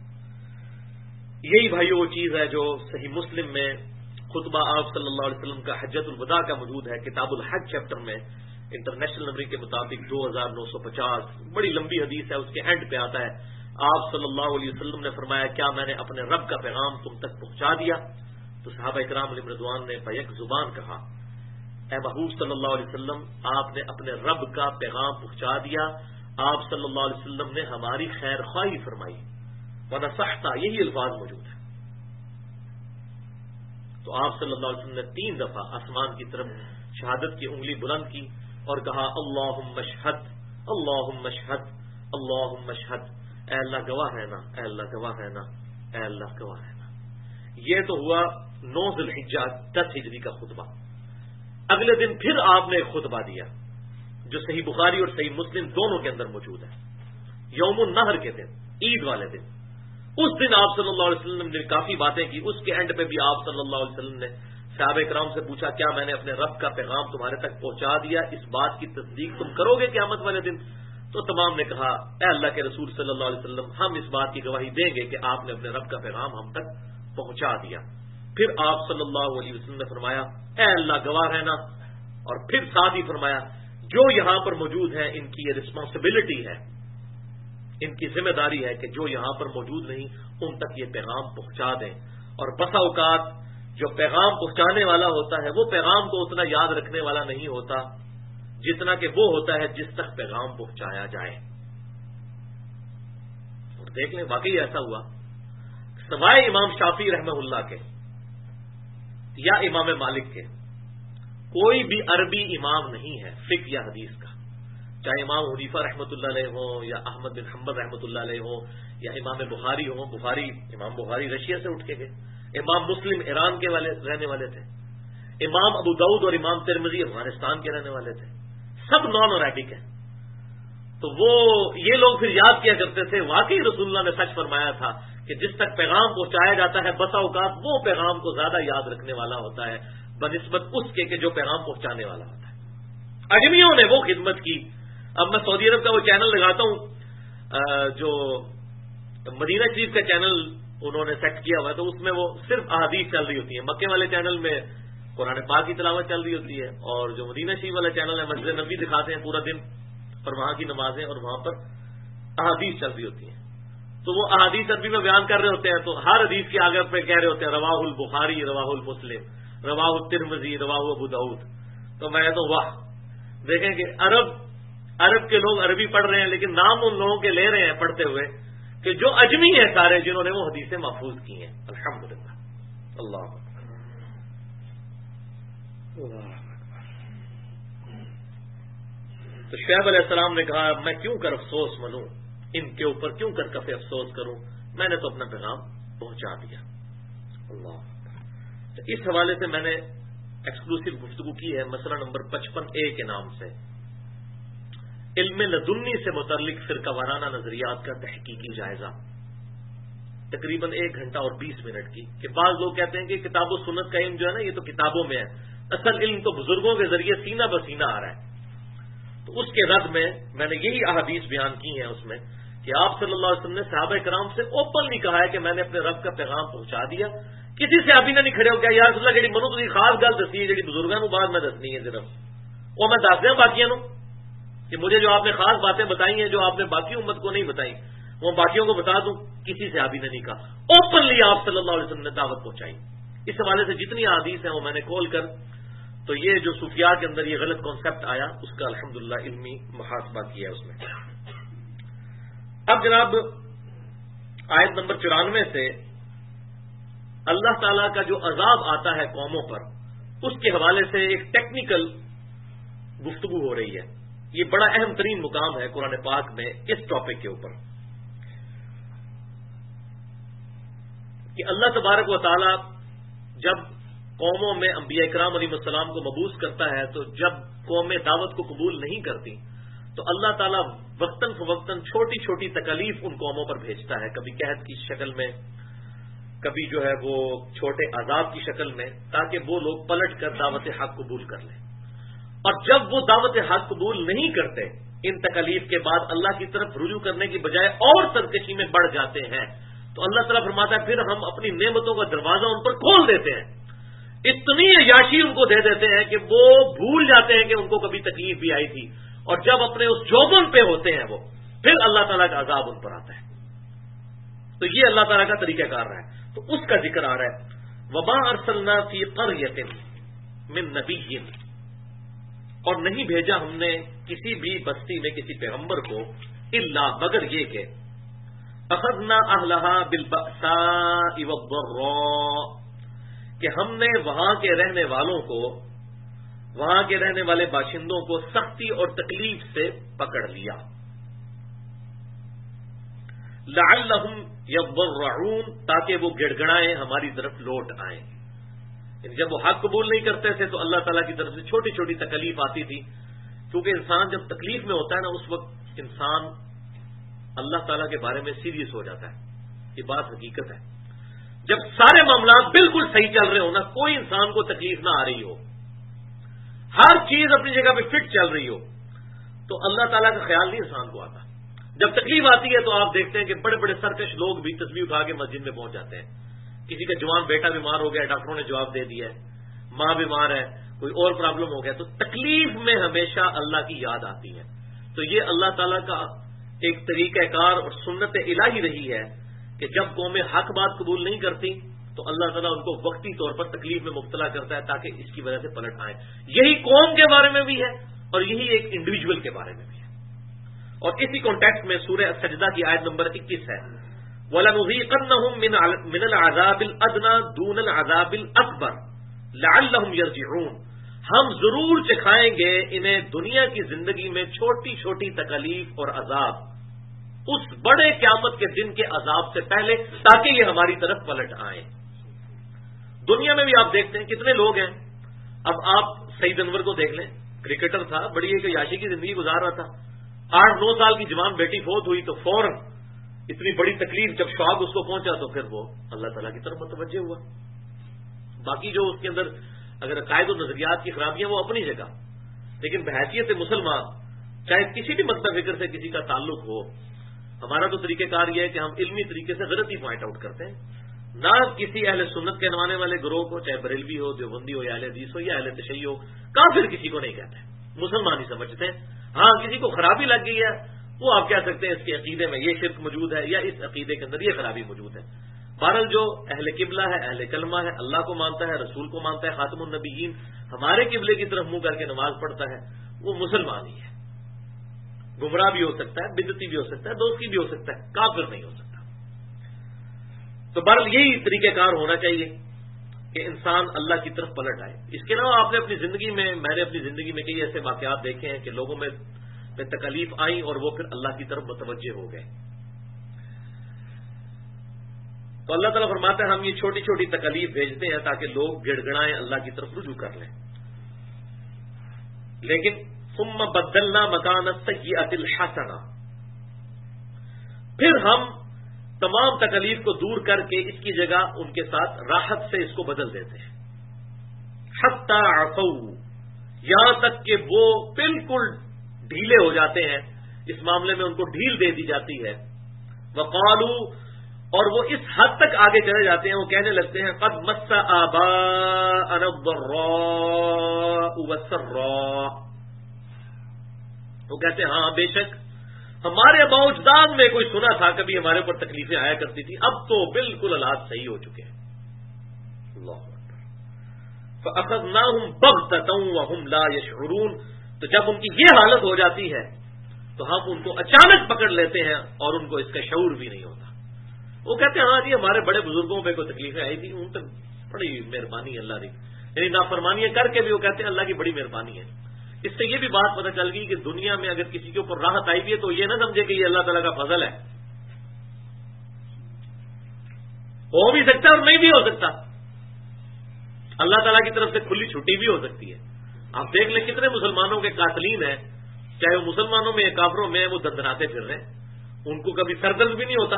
یہی بھائیو وہ چیز ہے جو صحیح مسلم میں خطبہ آپ صلی اللہ علیہ وسلم کا حجۃ الوداع کا موجود ہے. کتاب الحج چیپٹر میں انٹرنیشنل نمبر کے مطابق 2950 بڑی لمبی حدیث ہے، اس کے اینڈ پہ آتا ہے آپ صلی اللہ علیہ وسلم نے فرمایا کیا میں نے اپنے رب کا پیغام تم تک پہنچا دیا؟ تو صحابہ اکرام علیہ رضوان نے بیک زبان کہا اے محبوب صلی اللہ علیہ وسلم، آپ نے اپنے رب کا پیغام پہنچا دیا. آپ صلی اللہ علیہ وسلم نے ہماری خیر خواہی فرمائی. ونصحت، یہی الفاظ موجود ہے. تو آپ صلی اللہ علیہ وسلم نے 3 دفعہ آسمان کی طرف شہادت کی انگلی بلند کی اور کہا اللہم اشہد، اللہم اشہد، اللہم اشہد. اے اللہ گواہ ہے نا، اے اللہ گواہ ہے نا، اے اللہ گواہ ہے نا. یہ تو ہوا 9 ذی الحجہ 10 ہجری کا خطبہ. اگلے دن پھر آپ نے ایک خطبہ دیا جو صحیح بخاری اور صحیح مسلم دونوں کے اندر موجود ہے. یوم النحر کے دن، عید والے دن. اس دن آپ صلی اللہ علیہ وسلم نے کافی باتیں کی. اس کے اینڈ پہ بھی آپ صلی اللہ علیہ وسلم نے صحابہ کرام سے پوچھا کیا میں نے اپنے رب کا پیغام تمہارے تک پہنچا دیا؟ اس بات کی تصدیق تم کرو گے قیامت والے دن؟ تو تمام نے کہا اے اللہ کے رسول صلی اللہ علیہ وسلم، ہم اس بات کی گواہی دیں گے کہ آپ نے اپنے رب کا پیغام ہم تک پہنچا دیا. پھر آپ صلی اللہ علیہ وسلم نے فرمایا اے اللہ گواہ رہنا، اور پھر ساتھ ہی فرمایا جو یہاں پر موجود ہیں ان کی یہ رسپانسبلٹی ہے، ان کی ذمہ داری ہے کہ جو یہاں پر موجود نہیں ان تک یہ پیغام پہنچا دیں. اور بسا اوقات جو پیغام پہنچانے والا ہوتا ہے وہ پیغام کو اتنا یاد رکھنے والا نہیں ہوتا جتنا کہ وہ ہوتا ہے جس تک پیغام پہنچایا جائے. اور دیکھ لیں واقعی ایسا ہوا، سوائے امام شافعی رحمہ اللہ کے یا امام مالک کے کوئی بھی عربی امام نہیں ہے فقہ یا حدیث کا، چاہے امام حنیفہ رحمۃ اللہ علیہ ہوں یا احمد بن حنبل رحمۃ اللہ علیہ ہوں یا امام بخاری ہوں. امام بخاری رشیا سے اٹھ کے گئے. امام مسلم ایران کے رہنے والے تھے. امام ابو داؤد اور امام ترمذی افغانستان کے رہنے والے تھے. سب نان عربک ہیں. تو وہ یہ لوگ پھر یاد کیا کرتے تھے واقعی رسول اللہ نے سچ فرمایا تھا کہ جس تک پیغام پہنچایا جاتا ہے بسا اوقات وہ پیغام کو زیادہ یاد رکھنے والا ہوتا ہے بنسبت اس کے کہ جو پیغام پہنچانے والا ہوتا ہے. اجمیوں نے وہ خدمت کی. اب میں سعودی عرب کا وہ چینل لگاتا ہوں جو مدینہ شریف کا چینل انہوں نے سیٹ کیا ہوا ہے، تو اس میں وہ صرف احادیث چل رہی ہوتی ہیں. مکے والے چینل میں قرآن پاک کی تلاوت چل رہی ہوتی ہے، اور جو مدینہ شریف والا چینل ہے مسجد نبوی دکھاتے ہیں پورا دن اور وہاں کی نمازیں اور وہاں پر احادیث چل رہی ہوتی ہیں. تو وہ احادیث عربی میں بیان کر رہے ہوتے ہیں، تو ہر حدیث کے آگے پہ کہہ رہے ہوتے ہیں رواہ البخاری، رواہ المسلم، رواہ الترمذی، رواہ ابو داؤد. تو میں کہتا ہوں واہ، دیکھیں کہ عرب کے لوگ عربی پڑھ رہے ہیں لیکن نام ان لوگوں کے لے رہے ہیں پڑھتے ہوئے کہ جو اجمی ہیں سارے جنہوں نے وہ حدیثیں محفوظ کی ہیں. الحمدللہ. اللہ تو شعیب علیہ السلام نے کہا میں کیوں کر افسوس منوں، ان کے اوپر کیوں کر کفے افسوس کروں، میں نے تو اپنا پیغام پہنچا دیا۔ اللہ، تو اس حوالے سے میں نے ایکسکلوسیو گفتگو کی ہے مسئلہ نمبر 55A کے نام سے، علم لدنی سے متعلق فرقہ وارانہ نظریات کا تحقیقی جائزہ، تقریباً 1 گھنٹہ اور 20 منٹ کی۔ کہ بعض لوگ کہتے ہیں کہ کتاب و سنت کا علم جو ہے نا یہ تو کتابوں میں ہے، اصل علم تو بزرگوں کے ذریعے سینہ بسینہ آ رہا ہے۔ تو اس کے رد میں نے یہی احادیث بیان کی ہیں اس میں کہ آپ صلی اللہ علیہ وسلم نے صحابہ کرام سے اوپنلی کہا ہے کہ میں نے اپنے رب کا پیغام پہنچا دیا۔ کسی سے ابھی نہیں کھڑے ہو گیا یا رسول اللہ جی منو تھی خاص گل دسی ہے جی بزرگوں کو بعد میں دسنی ہے، صرف وہ میں دس دیا باقیوں کہ مجھے جو آپ نے خاص باتیں بتائی ہیں جو آپ نے باقی امت کو نہیں بتائی وہ باقیوں کو بتا دوں۔ کسی سے ابھی نہیں کہا، اوپنلی آپ صلی اللہ علیہ وسلم نے دعوت پہنچائی۔ اس حوالے سے جتنی احادیث ہیں وہ میں نے کھول کر، تو یہ جو صوفیاء کے اندر یہ غلط کانسیپٹ آیا اس کا الحمدللہ علمی محاسبہ کیا اس میں۔ اب جناب آیت نمبر 94 سے اللہ تعالیٰ کا جو عذاب آتا ہے قوموں پر اس کے حوالے سے ایک ٹیکنیکل گفتگو ہو رہی ہے۔ یہ بڑا اہم ترین مقام ہے قرآن پاک میں اس ٹاپک کے اوپر کہ اللہ تبارک و تعالی جب قوموں میں انبیاء کرام علیہ السلام کو مبعوث کرتا ہے تو جب قومیں دعوت کو قبول نہیں کرتی تو اللہ تعالیٰ وقتاً فوقتاً چھوٹی چھوٹی تکالیف ان قوموں پر بھیجتا ہے، کبھی قحط کی شکل میں، کبھی جو ہے وہ چھوٹے عذاب کی شکل میں، تاکہ وہ لوگ پلٹ کر دعوت حق قبول کر لیں۔ اور جب وہ دعوت حق قبول نہیں کرتے ان تکالیف کے بعد اللہ کی طرف رجوع کرنے کی بجائے اور سرکشی میں بڑھ جاتے ہیں تو اللہ تعالیٰ فرماتا ہے پھر ہم اپنی نعمتوں کا دروازہ ان پر کھول دیتے ہیں، اتنی عیاشی ان کو دے دیتے ہیں کہ وہ بھول جاتے ہیں کہ ان کو کبھی تکلیف بھی آئی تھی، اور جب اپنے اس جوبن پہ ہوتے ہیں وہ پھر اللہ تعالیٰ کا عذاب ان پر آتا ہے۔ تو یہ اللہ تعالیٰ کا طریقہ کار رہا ہے، تو اس کا ذکر آ رہا ہے وما ارسلنا فی قریۃ من نبی، اور نہیں بھیجا ہم نے کسی بھی بستی میں کسی پیغمبر کو الا مگر یہ کہ اخذنا اہلہا بالبأساء والضراء، کہ ہم نے وہاں کے رہنے والوں کو، وہاں کے رہنے والے باشندوں کو سختی اور تکلیف سے پکڑ لیا، لعلہم یضرعون، تاکہ وہ گڑ گڑائیں ہماری طرف لوٹ آئیں۔ یعنی جب وہ حق قبول نہیں کرتے تھے تو اللہ تعالیٰ کی طرف سے چھوٹی چھوٹی تکلیف آتی تھی، کیونکہ انسان جب تکلیف میں ہوتا ہے نا اس وقت انسان اللہ تعالیٰ کے بارے میں سیریس ہو جاتا ہے، یہ بات حقیقت ہے۔ جب سارے معاملات بالکل صحیح چل رہے ہو نا، کوئی انسان کو تکلیف نہ آ رہی ہو، ہر چیز اپنی جگہ پہ فٹ چل رہی ہو، تو اللہ تعالیٰ کا خیال نہیں انسان کو آتا۔ جب تکلیف آتی ہے تو آپ دیکھتے ہیں کہ بڑے بڑے سرکش لوگ بھی تسبیح اٹھا کے مسجد میں پہنچ جاتے ہیں۔ کسی کا جوان بیٹا بیمار ہو گیا، ڈاکٹروں نے جواب دے دیا ہے، ماں بیمار ہے، کوئی اور پرابلم ہو گیا، تو تکلیف میں ہمیشہ اللہ کی یاد آتی ہے۔ تو یہ اللہ تعالیٰ کا ایک طریقہ کار اور سنت الہی رہی ہے کہ جب قومیں حق بات قبول نہیں کرتی تو اللہ تعالیٰ ان کو وقتی طور پر تکلیف میں مبتلا کرتا ہے تاکہ اس کی وجہ سے پلٹ آئیں۔ یہی قوم کے بارے میں بھی ہے اور یہی ایک انڈیویجول کے بارے میں بھی ہے۔ اور اسی کانٹیکسٹ میں سورہ سجدہ کی آیت نمبر 21 ہے، وَلَنُذِيقَنَّهُم مِّنَ الْعَذَابِ الْأَدْنَىٰ دُونَ الْعَذَابِ الْأَكْبَرِ لَعَلَّهُمْ يَرْجِعُونَ، ہم ضرور چکھائیں گے انہیں دنیا کی زندگی میں چھوٹی چھوٹی تکالیف اور عذاب اس بڑے قیامت کے دن کے عذاب سے پہلے تاکہ یہ ہماری طرف پلٹ آئیں۔ دنیا میں بھی آپ دیکھتے ہیں کتنے لوگ ہیں، اب آپ سعید انور کو دیکھ لیں، کرکٹر تھا، بڑی ایک عیاشی کی زندگی گزار رہا تھا، 8-9 سال کی جوان بیٹی فوت ہوئی تو فوراً اتنی بڑی تکلیف جب شوق اس کو پہنچا تو پھر وہ اللہ تعالیٰ کی طرف متوجہ ہوا۔ باقی جو اس کے اندر اگر عقائد و نظریات کی خرابیاں وہ اپنی جگہ، لیکن بحیثیت مسلمان چاہے کسی بھی مطلب فکر سے کسی کا تعلق ہو، ہمارا تو طریقہ کار یہ ہے کہ ہم علمی طریقے سے غلطی پوائنٹ آؤٹ کرتے ہیں، نہ کسی اہل سنت کہلوانے والے گروہ کو، چاہے بریلوی ہو، دیوبندی ہو، یا اہل حدیث ہو، یا اہل تشیع ہو، کافر کسی کو نہیں کہتے، مسلمان ہی سمجھتے ہیں۔ ہاں کسی کو خرابی لگ گئی ہے وہ آپ کہہ سکتے ہیں اس کے عقیدے میں یہ شرک موجود ہے یا اس عقیدے کے اندر یہ خرابی موجود ہے۔ بہرحال جو اہل قبلہ ہے، اہل کلمہ ہے، اللہ کو مانتا ہے، رسول کو مانتا ہے، خاتم النبیین، ہمارے قبلے کی طرف منہ کر کے نماز پڑھتا ہے، وہ مسلمان ہی ہے۔ گمراہ بھی ہو سکتا ہے، بدعتی بھی ہو سکتا ہے، دوستی بھی ہو سکتا ہے، کافر نہیں ہو سکتا۔ تو بہرحال یہی طریقہ کار ہونا چاہیے کہ انسان اللہ کی طرف پلٹ آئے. اس کے علاوہ آپ نے اپنی زندگی میں، میں نے اپنی زندگی میں کئی ایسے واقعات دیکھے ہیں کہ لوگوں میں تکلیف آئیں اور وہ پھر اللہ کی طرف متوجہ ہو گئے. تو اللہ تعالیٰ فرماتا ہے ہم یہ چھوٹی چھوٹی تکلیف بھیجتے ہیں تاکہ لوگ گڑ گڑائیں، اللہ کی طرف رجوع کر لیں. لیکن ثم بدلنا مکان السیئۃ الحسنہ، پھر ہم تمام تکلیف کو دور کر کے اس کی جگہ ان کے ساتھ راحت سے اس کو بدل دیتے ہیں. حتی عفوا، یہاں تک کہ وہ بالکل ڈھیلے ہو جاتے ہیں، اس معاملے میں ان کو ڈھیل دے دی جاتی ہے. وقالوا، اور وہ اس حد تک آگے چلے جاتے ہیں، وہ کہنے لگتے ہیں قد مس آباءنا الضراء والسراء، وہ کہتے ہیں ہاں بے شک ہمارے اباء و اجداد میں کوئی سنا تھا کبھی ہمارے اوپر تکلیفیں آیا کرتی تھی، اب تو بالکل حالات صحیح ہو چکے ہیں. اللہ اکبر. فاخذناهم بغتة وهم لا يشعرون، تو جب ان کی یہ حالت ہو جاتی ہے تو ہم ان کو اچانک پکڑ لیتے ہیں اور ان کو اس کا شعور بھی نہیں ہوتا. وہ کہتے ہیں ہاں جی ہمارے بڑے بزرگوں پہ کوئی تکلیفیں آئی تھی، ان تک بڑی مہربانی ہے اللہ کی، یعنی نافرمانیاں کر کے بھی وہ کہتے ہیں اللہ کی بڑی مہربانی ہے. اس سے یہ بھی بات پتہ چل گئی کہ دنیا میں اگر کسی کے اوپر راحت آئی بھی ہے تو یہ نہ سمجھے کہ یہ اللہ تعالیٰ کا فضل ہے. ہو بھی سکتا ہے اور نہیں بھی ہو سکتا، اللہ تعالیٰ کی طرف سے کھلی چھٹی بھی ہو سکتی ہے. آپ دیکھ لیں کتنے مسلمانوں کے قاتلین ہیں، چاہے وہ مسلمانوں میں یا کافروں میں وہ دندناتے پھر رہے ہیں، ان کو کبھی سر درد بھی نہیں ہوتا.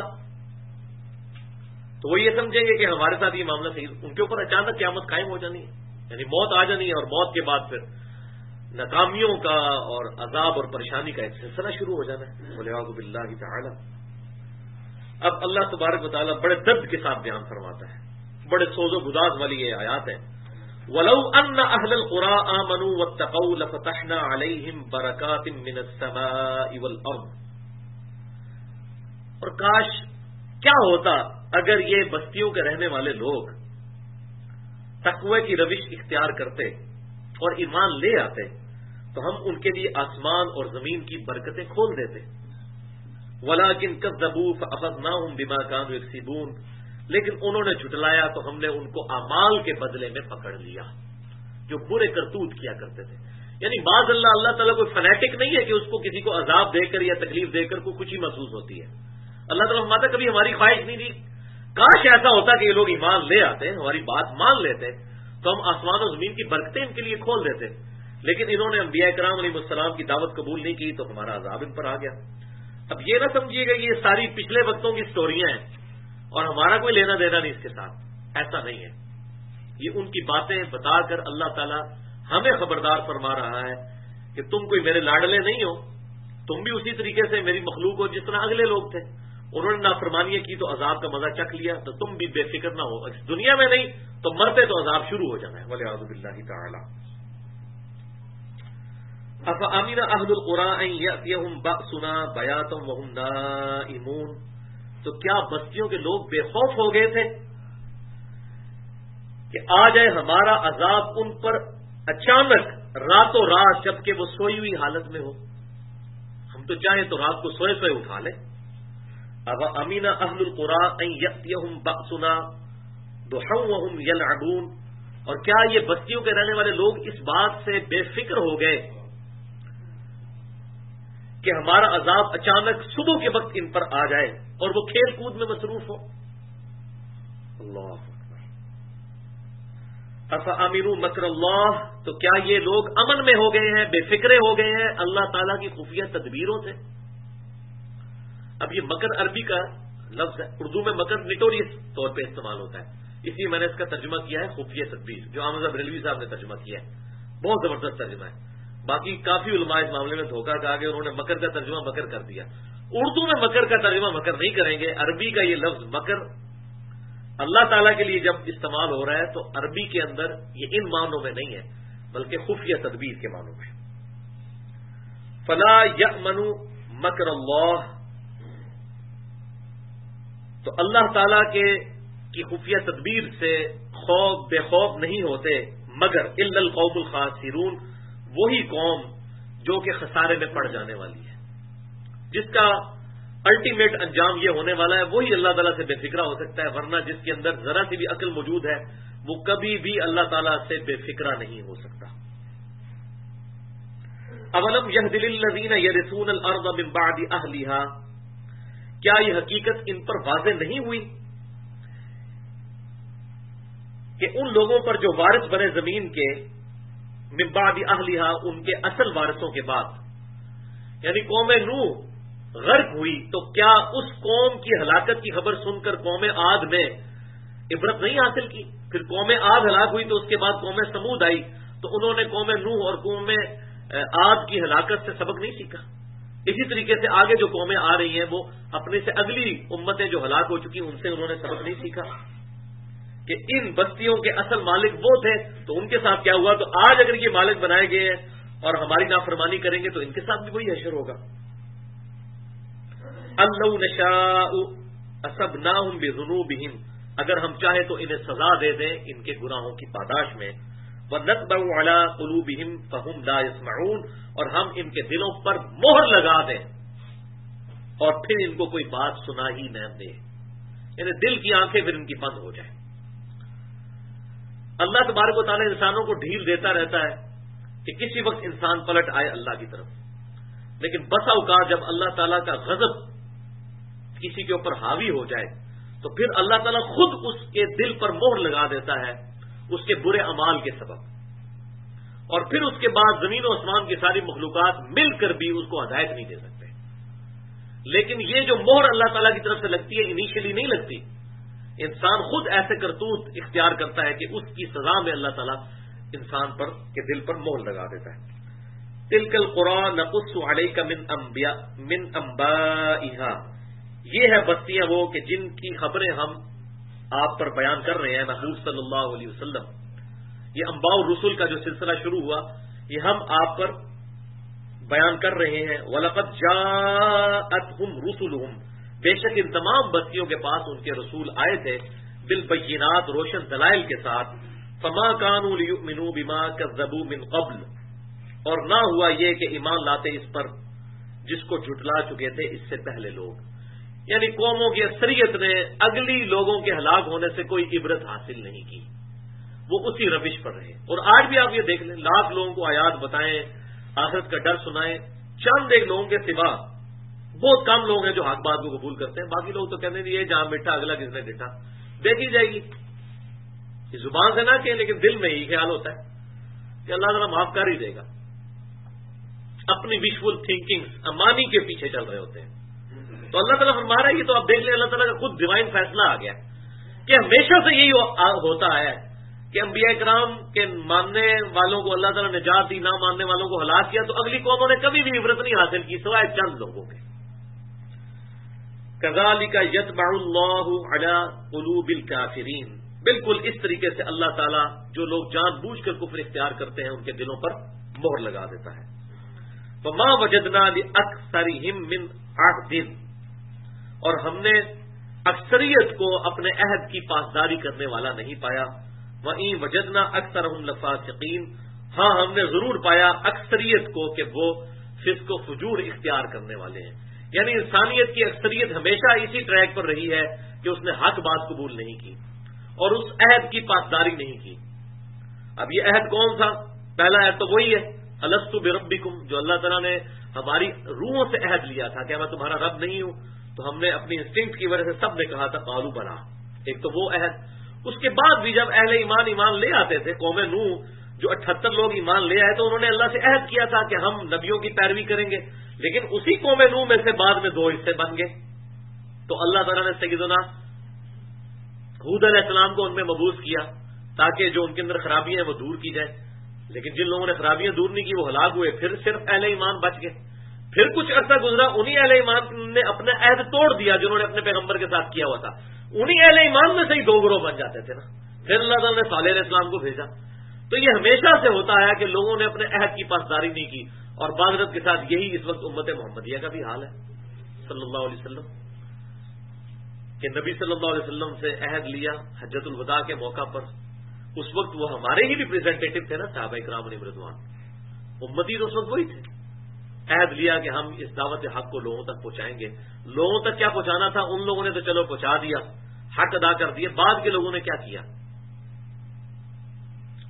تو وہ یہ سمجھیں گے کہ ہمارے ساتھ یہ معاملہ صحیح، ان کے اوپر اچانک قیامت قائم ہو جانی ہے، یعنی موت آ جانی ہے، اور موت کے بعد پھر ناکامیوں کا اور عذاب اور پریشانی کا ایک سلسلہ شروع ہو جانا ہے. والعیاذ باللہ تعالی. اب اللہ تبارک و تعالیٰ بڑے درد کے ساتھ بیان فرماتا ہے، بڑے سوز و گداز والی یہ آیات ہے. وَلَوْ أَنَّ أَهْلَ الْقُرَىٰ آمَنُوا وَاتَّقَوْا لَفَتَحْنَا عَلَيْهِمْ بَرَكَاتٍ مِّنَ السَّمَاءِ وَالْأَرْضِ، اور کاش کیا ہوتا اگر یہ بستیوں کے رہنے والے لوگ تقوی کی روش اختیار کرتے اور ایمان لے آتے تو ہم ان کے لیے آسمان اور زمین کی برکتیں کھول دیتے. وَلَٰكِن كَذَّبُوا فَأَخَذْنَاهُمْ بِمَا كَانُوا يَكْسِبُونَ، لیکن انہوں نے جھٹلایا تو ہم نے ان کو اعمال کے بدلے میں پکڑ لیا جو برے کرتوت کیا کرتے تھے. یعنی بعض اللہ تعالیٰ کوئی فنیٹک نہیں ہے کہ اس کو کسی کو عذاب دے کر یا تکلیف دے کر کوئی خوشی محسوس ہوتی ہے. اللہ تعالیٰ فرماتا کبھی ہماری خواہش نہیں تھی، کاش ایسا ہوتا کہ یہ لوگ ایمان لے آتے، ہماری بات مان لیتے تو ہم آسمان و زمین کی برکتیں ان کے لیے کھول دیتے. لیکن انہوں نے انبیاء کرام علیہ السلام کی دعوت قبول نہیں کی تو ہمارا عذاب ان پر آ گیا. اب یہ نہ سمجھیے گا یہ ساری پچھلے وقتوں کی سٹوریاں ہیں اور ہمارا کوئی لینا دینا نہیں اس کے ساتھ، ایسا نہیں ہے. یہ ان کی باتیں بتا کر اللہ تعالیٰ ہمیں خبردار فرما رہا ہے کہ تم کوئی میرے لاڈلے نہیں ہو، تم بھی اسی طریقے سے میری مخلوق ہو جس طرح اگلے لوگ تھے. انہوں نے نافرمانیاں کی تو عذاب کا مزہ چکھ لیا، تو تم بھی بے فکر نہ ہو، دنیا میں نہیں تو مرتے تو عذاب شروع ہو جانا ہے. والعیاذ باللہ تعالی. افامن اہل القری ان یاتیہم باسنا بیاتا وہم نائمون، تو کیا بستیوں کے لوگ بے خوف ہو گئے تھے کہ آ جائے ہمارا عذاب ان پر اچانک راتوں رات جبکہ وہ سوئی ہوئی حالت میں ہو؟ ہم تو چاہیں تو رات کو سوئے سوئے اٹھا لیں. اب امین اہل القری ان یاتیہم باسنا ضحی وہم یلعبون، اور کیا یہ بستیوں کے رہنے والے لوگ اس بات سے بے فکر ہو گئے کہ ہمارا عذاب اچانک صبح کے وقت ان پر آ جائے اور وہ کھیل کود میں مصروف ہو؟ اللہ اکبر. افامنوا مکر اللہ، تو کیا یہ لوگ امن میں ہو گئے ہیں، بے فکرے ہو گئے ہیں اللہ تعالیٰ کی خفیہ تدبیروں سے؟ اب یہ مکر عربی کا لفظ ہے، اردو میں مکر نٹوریس طور پہ استعمال ہوتا ہے، اس لیے میں نے اس کا ترجمہ کیا ہے خفیہ تدبیر، جو احمد بریلوی صاحب نے ترجمہ کیا ہے. بہت زبردست ترجمہ ہے. باقی کافی علماء اس معاملے میں دھوکہ کھا کے انہوں نے مکر کا ترجمہ مکر کر دیا. اردو میں مکر کا ترجمہ مکر نہیں کریں گے. عربی کا یہ لفظ مکر اللہ تعالیٰ کے لیے جب استعمال ہو رہا ہے تو عربی کے اندر یہ ان معنوں میں نہیں ہے بلکہ خفیہ تدبیر کے معنوں میں. فلا یأمن مکر اللہ، تو اللہ تعالیٰ کی خفیہ تدبیر سے بے خوف نہیں ہوتے مگر الا القوم الخاسرون، وہی قوم جو کہ خسارے میں پڑ جانے والی ہے، جس کا الٹیمیٹ انجام یہ ہونے والا ہے، وہی اللہ تعالیٰ سے بے فکرہ ہو سکتا ہے. ورنہ جس کے اندر ذرا سی بھی عقل موجود ہے وہ کبھی بھی اللہ تعالیٰ سے بے فکرہ نہیں ہو سکتا۔ اولم یہد للذین یرثون الارض من بعد اہلھا، کیا یہ حقیقت ان پر واضح نہیں ہوئی کہ ان لوگوں پر جو وارث بنے زمین کے، من بعد اہلھا ان کے اصل وارثوں کے بعد، یعنی قوم نوح غرق ہوئی تو کیا اس قوم کی ہلاکت کی خبر سن کر قوم عاد نے عبرت نہیں حاصل کی؟ پھر قوم عاد ہلاک ہوئی تو اس کے بعد قوم سمود آئی تو انہوں نے قوم نوح اور قوم عاد کی ہلاکت سے سبق نہیں سیکھا؟ اسی طریقے سے آگے جو قومیں آ رہی ہیں وہ اپنے سے اگلی امتیں جو ہلاک ہو چکی ان سے انہوں نے سبق نہیں سیکھا کہ ان بستیوں کے اصل مالک وہ تھے تو ان کے ساتھ کیا ہوا، تو آج اگر یہ مالک بنائے گئے ہیں اور ہماری نافرمانی کریں گے تو ان کے ساتھ بھی وہی حشر ہوگا۔ اللَّوْ نَشَاءُ أَصَبْنَاهُمْ بِذُنُوبِهِمْ، اگر ہم چاہیں تو انہیں سزا دے دیں ان کے گناہوں کی پاداش میں، وَنَطْبَعُ عَلَىٰ قُلُوبِهِمْ فَهُمْ لَا يَسْمَعُونَ، اور ہم ان کے دلوں پر مہر لگا دیں اور پھر ان کو کوئی بات سنا ہی نہ دے، یعنی دل کی آنکھیں پھر ان کی بند ہو جائیں۔ اللہ تبارک و تعالیٰ انسانوں کو ڈھیل دیتا رہتا ہے کہ کسی وقت انسان پلٹ آئے اللہ کی طرف، لیکن بسا اوقات جب اللہ تعالیٰ کا غضب کسی کے اوپر حاوی ہو جائے تو پھر اللہ تعالیٰ خود اس کے دل پر مہر لگا دیتا ہے اس کے برے اعمال کے سبب، اور پھر اس کے بعد زمین و آسمان کی ساری مخلوقات مل کر بھی اس کو ہدایت نہیں دے سکتے۔ لیکن یہ جو مہر اللہ تعالیٰ کی طرف سے لگتی ہے انیشلی نہیں لگتی، انسان خود ایسے کرتوت اختیار کرتا ہے کہ اس کی سزا میں اللہ تعالیٰ انسان پر کے دل پر مہر لگا دیتا ہے۔ تلک القری نقص علیک من انبائها، یہ ہے بستیاں وہ کہ جن کی خبریں ہم آپ پر بیان کر رہے ہیں محبوب صلی اللہ علیہ وسلم۔ یہ انباء الرسل کا جو سلسلہ شروع ہوا یہ ہم آپ پر بیان کر رہے ہیں۔ وَلَقَدْ جَاءَتْهُمْ رُسُلُهُمْ، بے شک ان تمام بستیوں کے پاس ان کے رسول آئے تھے، بالبینات روشن دلائل کے ساتھ، فما كانوا ليؤمنوا بما كذبوا من قبل، اور نہ ہوا یہ کہ ایمان لاتے اس پر جس کو جھٹلا چکے تھے اس سے پہلے لوگ، یعنی قوموں کی اکثریت نے اگلی لوگوں کے ہلاک ہونے سے کوئی عبرت حاصل نہیں کی، وہ اسی روش پر رہے۔ اور آج بھی آپ یہ دیکھ لیں، لاکھ لوگوں کو آیات بتائیں، آخرت کا ڈر سنائیں، چند ایک لوگوں کے سوا بہت کم لوگ ہیں جو حق بات کو قبول کرتے ہیں، باقی لوگ تو کہتے ہیں یہ جہاں مٹھا اگلا کس نے ڈٹا، دیکھی جائے گی، یہ زبان سے نہ کہیں لیکن دل میں ہی خیال ہوتا ہے کہ اللہ تعالیٰ معاف کر ہی دے گا، اپنی وشفل تھنکنگز امانی کے پیچھے چل رہے ہوتے ہیں۔ تو اللہ تعالیٰ فرما رہا ہے، یہ تو آپ دیکھ لیں اللہ تعالیٰ کا خود ڈیوائن فیصلہ آ گیا کہ ہمیشہ سے یہی ہوتا ہے کہ انبیاء کرام کے ماننے والوں کو اللہ تعالیٰ نے نجات دی، نہ ماننے والوں کو ہلاک کیا، تو اگلی قوموں نے کبھی بھی عبرت نہیں حاصل کی سوائے چند لوگوں کے۔ کذالک یطبع اللہ علی قلوب الکافرین، بالکل اس طریقے سے اللہ تعالیٰ جو لوگ جان بوجھ کر کفر اختیار کرتے ہیں ان کے دلوں پر مہر لگا دیتا ہے۔ وما وجدنا لأکثرہم من عہد، اور ہم نے اکثریت کو اپنے عہد کی پاسداری کرنے والا نہیں پایا۔ وَإِن وَجَدْنَا أَكْثَرَهُمْ لَفَاسِقِينَ، ہاں ہم نے ضرور پایا اکثریت کو کہ وہ فسق و فجور اختیار کرنے والے ہیں، یعنی انسانیت کی اکثریت ہمیشہ اسی ٹریک پر رہی ہے کہ اس نے حق بات قبول نہیں کی اور اس عہد کی پاسداری نہیں کی۔ اب یہ عہد کون تھا؟ پہلا عہد تو وہی ہے الست بربکم، جو اللہ تعالیٰ نے ہماری روحوں سے عہد لیا تھا کہ میں تمہارا رب نہیں ہوں، تو ہم نے اپنی انسٹنکٹ کی وجہ سے سب نے کہا تھا قالوا بلا، ایک تو وہ عہد۔ اس کے بعد بھی جب اہل ایمان لے آتے تھے، قوم نوح جو 78 لوگ ایمان لے آئے تو انہوں نے اللہ سے عہد کیا تھا کہ ہم نبیوں کی پیروی کریں گے، لیکن اسی قوم نوح میں سے بعد میں 2 حصے بن گئے، تو اللہ تعالیٰ نے سیدنا ہود علیہ السلام کو ان میں مبعوث کیا تاکہ جو ان کے اندر خرابیاں ہیں وہ دور کی جائے، لیکن جن لوگوں نے خرابیاں دور نہیں کی وہ ہلاک ہوئے، پھر صرف اہل ایمان بچ گئے۔ پھر کچھ عرصہ گزرا، انہی اہل ایمان نے اپنا عہد توڑ دیا جنہوں نے اپنے پیغمبر کے ساتھ کیا ہوا تھا، انہی اہل ایمان میں سے ہی 2 گروہ بن جاتے تھے نا، پھر اللہ تعالیٰ نے صالح علیہ السلام کو بھیجا۔ تو یہ ہمیشہ سے ہوتا ہے کہ لوگوں نے اپنے عہد کی پاسداری نہیں کی، اور معذرت کے ساتھ یہی اس وقت امت محمدیہ کا بھی حال ہے صلی اللہ علیہ وسلم، کہ نبی صلی اللہ علیہ وسلم سے عہد لیا حجۃ الوداع کے موقع پر، اس وقت وہ ہمارے ہی ریپرزینٹیٹو تھے نا صحابہ کرام علیہم رضوان، امتی تو اس وقت وہی تھے، عہد لیا کہ ہم اس دعوت حق کو لوگوں تک پہنچائیں گے۔ لوگوں تک کیا پہنچانا تھا؟ ان لوگوں نے تو چلو پہنچا دیا، حق ادا کر دیے، بعد کے لوگوں نے کیا کیا؟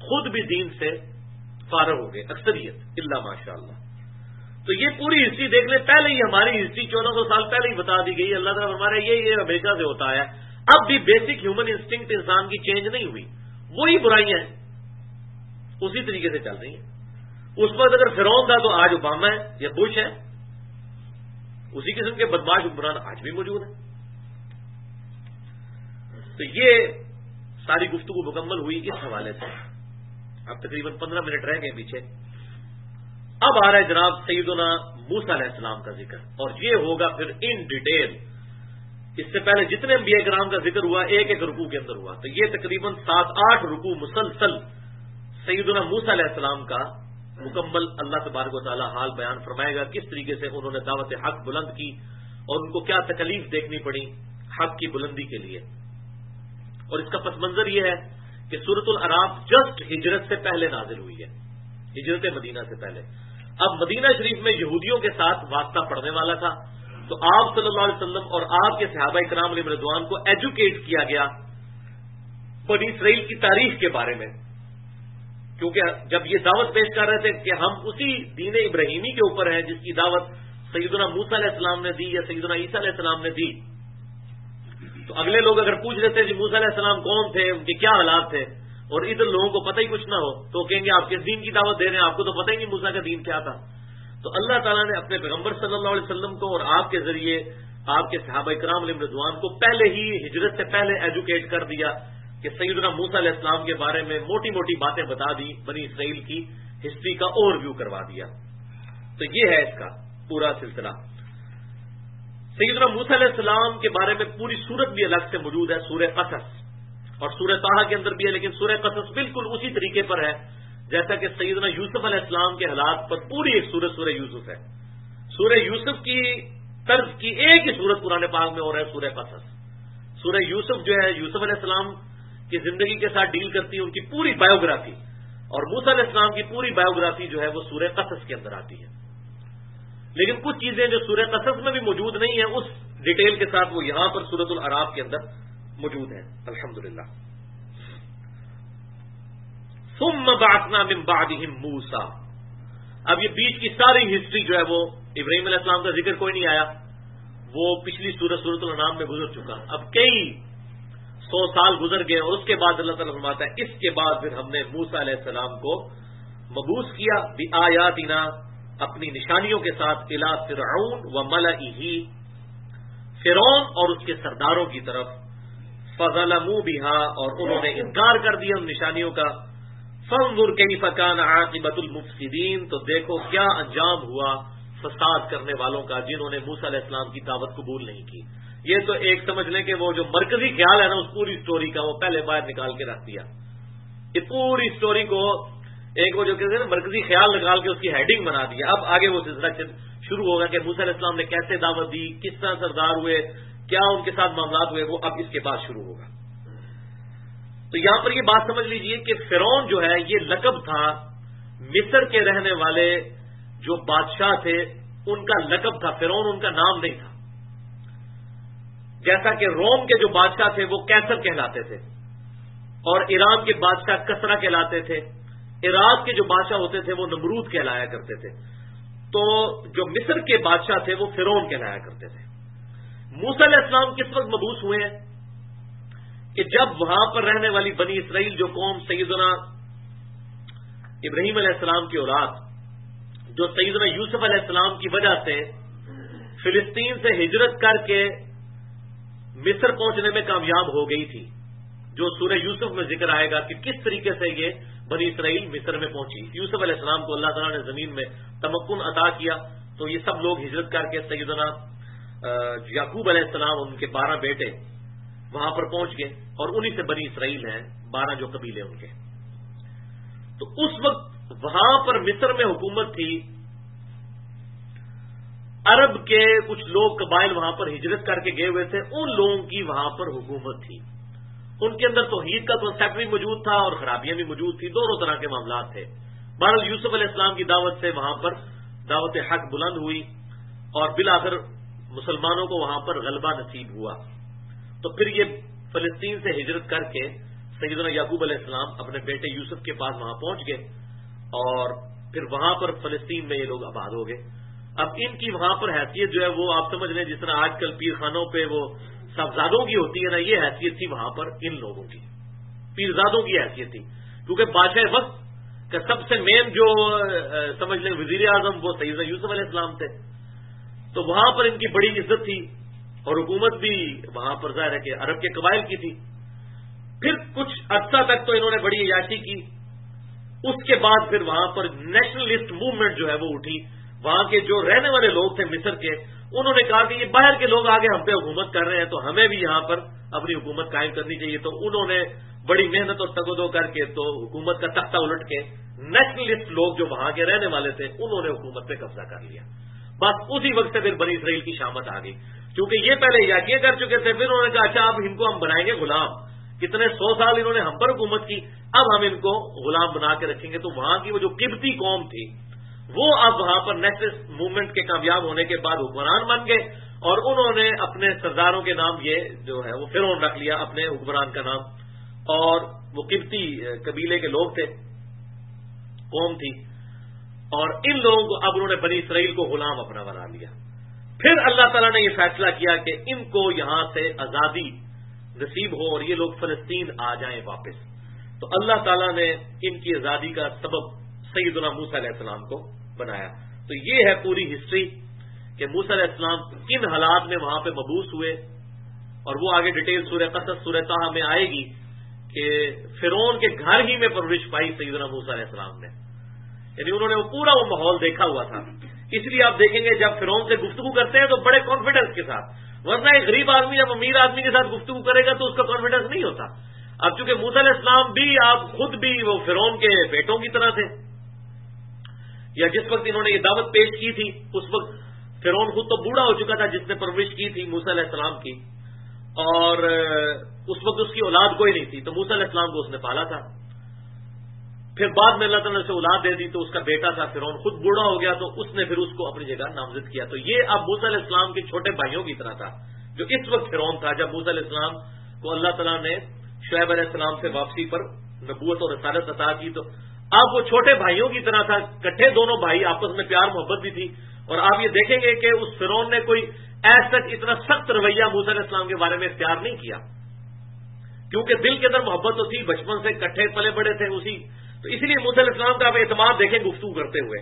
خود بھی دین سے فارغ ہو گئے اکثریت الا ماشاء اللہ. تو یہ پوری ہسٹری دیکھ لیں، پہلے ہی ہماری ہسٹری 1400 سال پہلے ہی بتا دی گئی. اللہ تعالیٰ ہمارا یہ ہمیشہ سے ہوتا ہے. اب بھی بیسک ہیومن انسٹنکٹ انسان کی چینج نہیں ہوئی، وہی برائیاں ہیں اسی طریقے سے چل رہی ہیں. اس وقت اگر فرعون تھا تو آج اوباما ہے یا بش ہے. اسی قسم کے بدماش حکمران آج بھی موجود ہیں. تو یہ ساری گفتگو مکمل ہوئی اس حوالے سے. اب تقریباً 15 منٹ رہ گئے پیچھے. اب آ رہا ہے جناب سیدنا موسیٰ علیہ السلام کا ذکر، اور یہ ہوگا پھر ان ڈیٹیل. اس سے پہلے جتنے انبیاء کرام کا ذکر ہوا ایک ایک رکوع کے اندر ہوا، تو یہ تقریباً 7-8 رکوع مسلسل سیدنا موسیٰ علیہ السلام کا مکمل اللہ تبارک و تعالی حال بیان فرمائے گا، کس طریقے سے انہوں نے دعوت حق بلند کی اور ان کو کیا تکلیف دیکھنی پڑی حق کی بلندی کے لیے. اور اس کا پس منظر یہ ہے کہ سورۃ الاعراف جسٹ ہجرت سے پہلے نازل ہوئی ہے، ہجرت مدینہ سے پہلے. اب مدینہ شریف میں یہودیوں کے ساتھ واسطہ پڑنے والا تھا، تو آپ صلی اللہ علیہ وسلم اور آپ کے صحابہ کرام علیہ رضوان کو ایجوکیٹ کیا گیا بنی اسرائیل کی تاریخ کے بارے میں، کیونکہ جب یہ دعوت پیش کر رہے تھے کہ ہم اسی دین ابراہیمی کے اوپر ہیں جس کی دعوت سیدنا موسیٰ علیہ السلام نے دی یا سیدنا عیسیٰ علیہ السلام نے دی. تو اگلے لوگ اگر پوچھ لیتے کہ موسیٰ علیہ السلام کون تھے، ان کے کیا حالات تھے، اور ادھر لوگوں کو پتہ ہی کچھ نہ ہو، تو کہیں گے آپ کس دین کی دعوت دے رہے ہیں، آپ کو تو پتہ ہی نہیں موسیٰ کا دین کیا تھا. تو اللہ تعالیٰ نے اپنے پیغمبر صلی اللہ علیہ وسلم کو اور آپ کے ذریعے آپ کے صحابہ کرام علیہ رضوان کو پہلے ہی ہجرت سے پہلے ایجوکیٹ کر دیا کہ سیدنا موسیٰ علیہ السلام کے بارے میں موٹی موٹی باتیں بتا دی، بنی اسرائیل کی ہسٹری کا اوور ویو کروا دیا. تو یہ ہے اس کا پورا سلسلہ. سیدنا موسیٰ علیہ السلام کے بارے میں پوری سورت بھی الگ سے موجود ہے، سورہ قصص، اور سورہ طٰہٰ کے اندر بھی ہے، لیکن سورہ قصص بالکل اسی طریقے پر ہے جیسا کہ سیدنا یوسف علیہ السلام کے حالات پر پوری ایک سورہ سورہ یوسف ہے. سورہ یوسف کی طرز کی ایک ہی سورت قرآن پاک میں ہو رہا ہے سورہ قصص. سورہ یوسف جو ہے یوسف علیہ السلام کی زندگی کے ساتھ ڈیل کرتی ہے، ان کی پوری بایوگرافی، اور موسیٰ علیہ السلام کی پوری بایوگرافی جو ہے وہ سورہ قصص کے اندر آتی ہے. لیکن کچھ چیزیں جو سورہ قصص میں بھی موجود نہیں ہیں اس ڈیٹیل کے ساتھ وہ یہاں پر سورۃ الاعراف کے اندر موجود ہیں الحمدللہ. ثم بعثنا من بعدهم موسیٰ. اب یہ بیچ کی ساری ہسٹری جو ہے وہ ابراہیم علیہ السلام کا ذکر کوئی نہیں آیا، وہ پچھلی سورۃ الانعام میں گزر چکا. اب کئی 100 سال گزر گئے اور اس کے بعد اللہ تعالیٰ فرماتا ہے اس کے بعد پھر ہم نے موسیٰ علیہ السلام کو مبعوث کیا بآیاتنا، اپنی نشانیوں کے ساتھ، الی فرعون وملئہ، فرعون اور اس کے سرداروں کی طرف، فظلموا بها، اور انہوں نے انکار کر دیا ان نشانیوں کا. فانظر کیف کان عاقبۃ المفسدین، تو دیکھو کیا انجام ہوا فساد کرنے والوں کا جنہوں نے موسیٰ علیہ السلام کی دعوت قبول نہیں کی. یہ تو ایک سمجھ لیں کہ وہ جو مرکزی خیال ہے نا اس پوری سٹوری کا، وہ پہلے باہر نکال کے رکھ دیا. یہ پوری سٹوری کو ایک وہ جو کہتے ہیں نا مرکزی خیال نکال کے اس کی ہیڈنگ بنا دیا. اب آگے وہ سلسلہ شروع ہوگا کہ موسیٰ علیہ السلام نے کیسے دعوت دی، کس طرح سردار ہوئے، کیا ان کے ساتھ معاملات ہوئے، وہ اب اس کے بعد شروع ہوگا. تو یہاں پر یہ بات سمجھ لیجئے کہ فرعون جو ہے یہ لقب تھا مصر کے رہنے والے جو بادشاہ تھے ان کا لقب تھا، فرعون ان کا نام نہیں تھا. جیسا کہ روم کے جو بادشاہ تھے وہ کیسر کہلاتے تھے، اور ایران کے بادشاہ کسرا کہلاتے تھے، عراق کے جو بادشاہ ہوتے تھے وہ نمرود کہلایا کرتے تھے. تو جو مصر کے بادشاہ تھے وہ فرعون کہلایا کرتے تھے. موسیٰ علیہ السلام کس وقت مبعوث ہوئے ہیں کہ جب وہاں پر رہنے والی بنی اسرائیل جو قوم سیدنا ابراہیم علیہ السلام کی اولاد جو سیدنا یوسف علیہ السلام کی وجہ سے فلسطین سے ہجرت کر کے مصر پہنچنے میں کامیاب ہو گئی تھی، جو سورہ یوسف میں ذکر آئے گا کہ کس طریقے سے یہ بنی اسرائیل مصر میں پہنچی. یوسف علیہ السلام کو اللہ تعالیٰ نے زمین میں تمکن عطا کیا تو یہ سب لوگ ہجرت کر کے سیدنا یعقوب علیہ السلام ان کے 12 بیٹے وہاں پر پہنچ گئے، اور انہی سے بنی اسرائیل ہیں 12 جو قبیلے ان کے. تو اس وقت وہاں پر مصر میں حکومت تھی، عرب کے کچھ لوگ قبائل وہاں پر ہجرت کر کے گئے ہوئے تھے، ان لوگوں کی وہاں پر حکومت تھی. ان کے اندر توحید کا کنسیپٹ بھی موجود تھا اور خرابیاں بھی موجود تھی، دونوں طرح کے معاملات تھے. بہرحال یوسف علیہ السلام کی دعوت سے وہاں پر دعوت حق بلند ہوئی اور بالآخر مسلمانوں کو وہاں پر غلبہ نصیب ہوا. تو پھر یہ فلسطین سے ہجرت کر کے سیدنا یعقوب علیہ السلام اپنے بیٹے یوسف کے پاس وہاں پہنچ گئے اور پھر وہاں پر فلسطین میں یہ لوگ آباد ہو گئے. اب ان کی وہاں پر حیثیت جو ہے وہ آپ سمجھ لیں جس طرح آج کل پیر خانوں پہ وہ صاحبزادوں کی ہوتی ہے نا، یہ حیثیت تھی وہاں پر ان لوگوں کی، پیرزادوں کی حیثیت تھی. کیونکہ بادشاہ وقت کا سب سے مین جو سمجھ لیں وزیر اعظم وہ سیدنا یوسف علیہ السلام تھے، تو وہاں پر ان کی بڑی عزت تھی اور حکومت بھی وہاں پر ظاہر ہے کہ عرب کے قبائل کی تھی. پھر کچھ عرصہ تک تو انہوں نے بڑی عیاشی کی. اس کے بعد پھر وہاں پر نیشنلسٹ موومنٹ جو ہے وہ اٹھی. وہاں کے جو رہنے والے لوگ تھے مصر کے، انہوں نے کہا کہ یہ باہر کے لوگ آگے ہم پہ حکومت کر رہے ہیں تو ہمیں بھی یہاں پر اپنی حکومت قائم کرنی چاہیے. تو انہوں نے بڑی محنت اور تگودو کر کے تو حکومت کا تختہ الٹ کے نیشنلسٹ لوگ جو وہاں کے رہنے والے تھے انہوں نے حکومت پہ قبضہ کر لیا. بس اسی وقت سے پھر بنی اسرائیل کی شامت آ گئی، کیونکہ یہ پہلے عیاشیاں کر چکے تھے. پھر انہوں نے کہا اچھا اب ان کو ہم بنائیں گے غلام. کتنے 100 سال انہوں نے ہم پر حکومت کی، اب ہم ان کو غلام بنا کے رکھیں گے. تو وہاں کی وہ جو قبطی قوم تھی وہ اب وہاں پر نیشنلسٹ موومنٹ کے کامیاب ہونے کے بعد حکمران بن گئے اور انہوں نے اپنے سرداروں کے نام یہ جو ہے وہ فرعون رکھ لیا اپنے حکمران کا نام. اور وہ قبطی قبیلے کے لوگ تھے، قوم تھی، اور ان لوگوں کو اب انہوں نے بنی اسرائیل کو غلام اپنا بنا لیا. پھر اللہ تعالیٰ نے یہ فیصلہ کیا کہ ان کو یہاں سے آزادی نصیب ہو اور یہ لوگ فلسطین آ جائیں واپس. تو اللہ تعالیٰ نے ان کی آزادی کا سبب سیدنا موسیٰ علیہ السلام کو بنایا. تو یہ ہے پوری ہسٹری کہ موسیٰ علیہ السلام کن حالات میں وہاں پہ مبعوث ہوئے، اور وہ آگے ڈیٹیل سورہ قصص سورہ طٰہٰ میں آئے گی کہ فرعون کے گھر ہی میں پرورش پائی سیدنا موسیٰ علیہ السلام نے. یعنی انہوں نے پورا وہ ماحول دیکھا ہوا تھا. اس لیے آپ دیکھیں گے جب فرعون سے گفتگو کرتے ہیں تو بڑے کانفیڈنس کے ساتھ، ورنہ ایک غریب آدمی جب امیر آدمی کے ساتھ گفتگو کرے گا تو اس کا کانفیڈنس نہیں ہوتا. اب چونکہ موسیٰ علیہ السلام بھی آپ خود بھی وہ فرعون کے بیٹوں کی طرح تھے، یا جس وقت انہوں نے یہ دعوت پیش کی تھی اس وقت فرعون خود تو بوڑھا ہو چکا تھا جس نے پرورش کی تھی موسیٰ علیہ السلام کی، اور اس وقت اس کی اولاد کوئی نہیں تھی. تو موسیٰ علیہ السلام کو اس نے پالا تھا. پھر بعد میں اللہ تعالیٰ نے اسے اولاد دے دی تو اس کا بیٹا تھا فرعون خود بوڑھا ہو گیا تو اس نے پھر اس کو اپنی جگہ نامزد کیا. تو یہ اب موسیٰ علیہ السلام کے چھوٹے بھائیوں کی طرح تھا جو اس وقت فرعون تھا. جب موسیٰ علیہ السلام کو اللہ تعالیٰ نے شعیب علیہ السلام سے واپسی پر نبوت اور رسالت عطا کی تو اب وہ چھوٹے بھائیوں کی طرح تھا. کٹھے دونوں بھائی، آپس میں پیار محبت بھی تھی. اور آپ یہ دیکھیں گے کہ اس فرعون نے کوئی ایسا اتنا سخت رویہ موسیٰ علیہ السلام کے بارے میں اختیار نہیں کیا، کیونکہ دل کے اندر محبت تو تھی، بچپن سے کٹھے پلے بڑے تھے اسی. تو اسی لیے موسیٰ علیہ السلام کا آپ اعتماد دیکھیں گفتگو کرتے ہوئے.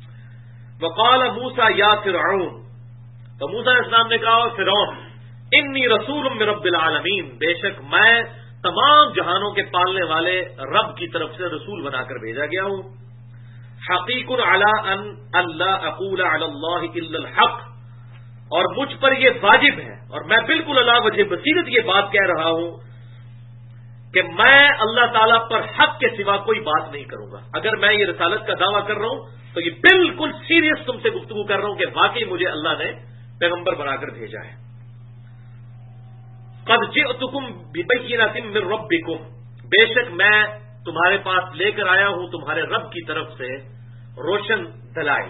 وقال موسیٰ یا فرعون، تو موسیٰ علیہ السلام نے کہا فرعون انی رسول من رب العالمین، بے شک میں تمام جہانوں کے پالنے والے رب کی طرف سے رسول بنا کر بھیجا گیا ہوں. حقیق علی ان اللہ اقول علی اللہ الا الحق، اور مجھ پر یہ واجب ہے اور میں بالکل اللہ وجہ بصیرت یہ بات کہہ رہا ہوں کہ میں اللہ تعالیٰ پر حق کے سوا کوئی بات نہیں کروں گا. اگر میں یہ رسالت کا دعویٰ کر رہا ہوں تو یہ بالکل سیریس تم سے گفتگو کر رہا ہوں کہ واقعی مجھے اللہ نے پیغمبر بنا کر بھیجا ہے. قد جئتکم ببینۃ من ربکم، بے شک میں تمہارے پاس لے کر آیا ہوں تمہارے رب کی طرف سے روشن دلائل.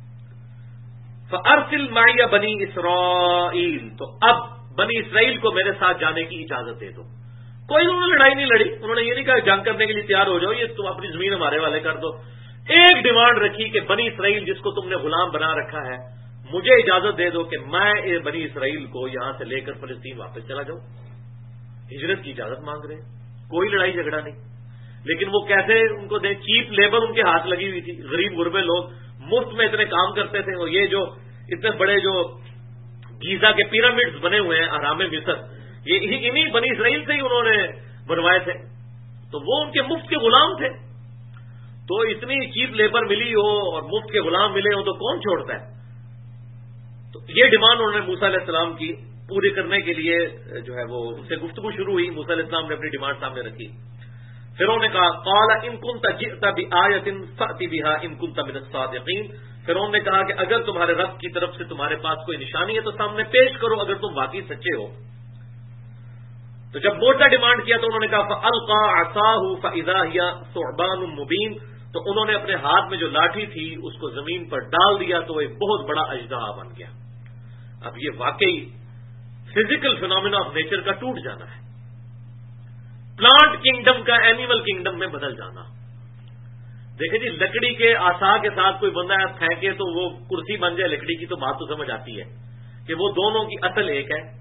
فارسل معی بنی اسرائیل، تو اب بنی اسرائیل کو میرے ساتھ جانے کی اجازت دے دو. کوئی انہوں نے لڑائی نہیں لڑی، انہوں نے یہ نہیں کہا جنگ کرنے کے لیے تیار ہو جاؤ، یہ تم اپنی زمین ہمارے والے کر دو. ایک ڈیمانڈ رکھی کہ بنی اسرائیل جس کو تم نے غلام بنا رکھا ہے مجھے اجازت دے دو کہ میں بنی اسرائیل کو یہاں سے لے کر فلسطین واپس چلا جاؤں. ہجرت کی اجازت مانگ رہے ہیں، کوئی لڑائی جھگڑا نہیں. لیکن وہ کیسے ان کو دیں؟ چیپ لیبر ان کے ہاتھ لگی ہوئی تھی، غریب غربے لوگ مفت میں اتنے کام کرتے تھے. اور یہ جو اتنے بڑے جو گیزا کے پیرامڈز بنے ہوئے ہیں اہرام مصر، یہ انہی بنی اسرائیل سے ہی انہوں نے بنوائے تھے. تو وہ ان کے مفت کے غلام تھے. تو اتنی چیپ لیبر ملی ہو اور مفت کے غلام ملے ہو تو کون چھوڑتا ہے؟ تو یہ ڈیمانڈ انہوں نے موسیٰ علیہ السلام کی پوری کرنے کے لیے جو ہے وہ ان سے گفتگو شروع ہوئی. موسیٰ علیہ السلام نے اپنی ڈیمانڈ سامنے رکھی. پھر انہوں نے کہا قال ان كنت جئت بآیۃ فأت بها ان كنت من الصادقین. پھر انہوں نے کہا کہ اگر تمہارے رب کی طرف سے تمہارے پاس کوئی نشانی ہے تو سامنے پیش کرو اگر تم واقعی سچے ہو. تو جب موٹا ڈیمانڈ کیا تو انہوں نے کہا فألقى عصاه فإذا هي ثعبان مبین، تو انہوں نے اپنے ہاتھ میں جو لاٹھی تھی اس کو زمین پر ڈال دیا تو وہ ایک بہت بڑا اژدہا بن گیا. اب یہ واقعی فزیکل فینومینا آف نیچر کا ٹوٹ جانا ہے. پلانٹ کنگڈم کا اینیمل کنگڈم میں بدل جانا. دیکھیں جی، لکڑی کے آسا کے ساتھ کوئی بندہ پھینکے تو وہ کرسی بن جائے لکڑی کی، تو بات تو سمجھ آتی ہے کہ وہ دونوں کی اصل ایک ہے.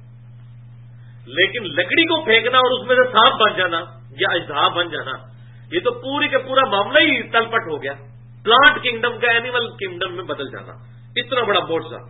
لیکن لکڑی کو پھینکنا اور اس میں سے سانپ بن جانا یا اژدہا بن جانا، یہ تو پوری کا پورا معاملہ ہی تلپٹ ہو گیا. پلانٹ کنگڈم کا اینیمل کنگڈم میں بدل جانا، اتنا بڑا معجزہ.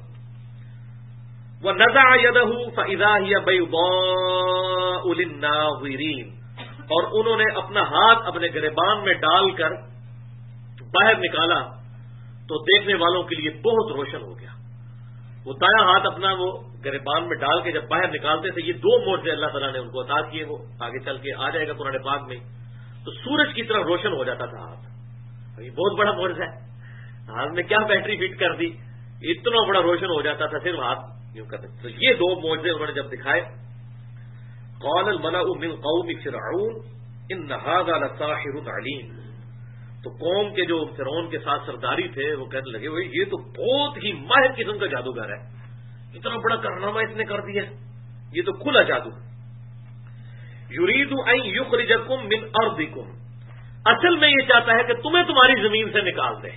وَنَزَعَ يَدَهُ فَإِذَا هِيَ بَيْضَاءُ لِلنَّاظِرِينَ، اور انہوں نے اپنا ہاتھ اپنے گریبان میں ڈال کر باہر نکالا تو دیکھنے والوں کے لیے بہت روشن ہو گیا. وہ دایاں ہاتھ اپنا وہ گریبان میں ڈال کے جب باہر نکالتے تھے، یہ دو معجزے اللہ تعالیٰ نے ان کو عطا کیے. وہ آگے چل کے آ جائے گا قرآن پاک میں. تو سورج کی طرح روشن ہو جاتا تھا ہاتھ. یہ بہت بڑا معجزہ ہے. ہاتھ میں کیا بیٹری فٹ کر دی، اتنا بڑا روشن ہو جاتا تھا صرف ہاتھ یوں کرتے. تو یہ دو معجزے انہوں نے جب دکھائے، قال الملأ من قوم فرعون ان هذا لساحر علیم، تو قوم کے جو فرعون کے ساتھ سرداری تھے وہ کہنے لگے وہ یہ تو بہت ہی ماہر قسم کا جادوگر ہے، اتنا بڑا کارنامہ اس نے کر دیا، یہ تو کھلا جادو. یرید ان یخرجکم من ارضکم، اصل میں یہ چاہتا ہے کہ تمہیں تمہاری زمین سے نکال دے.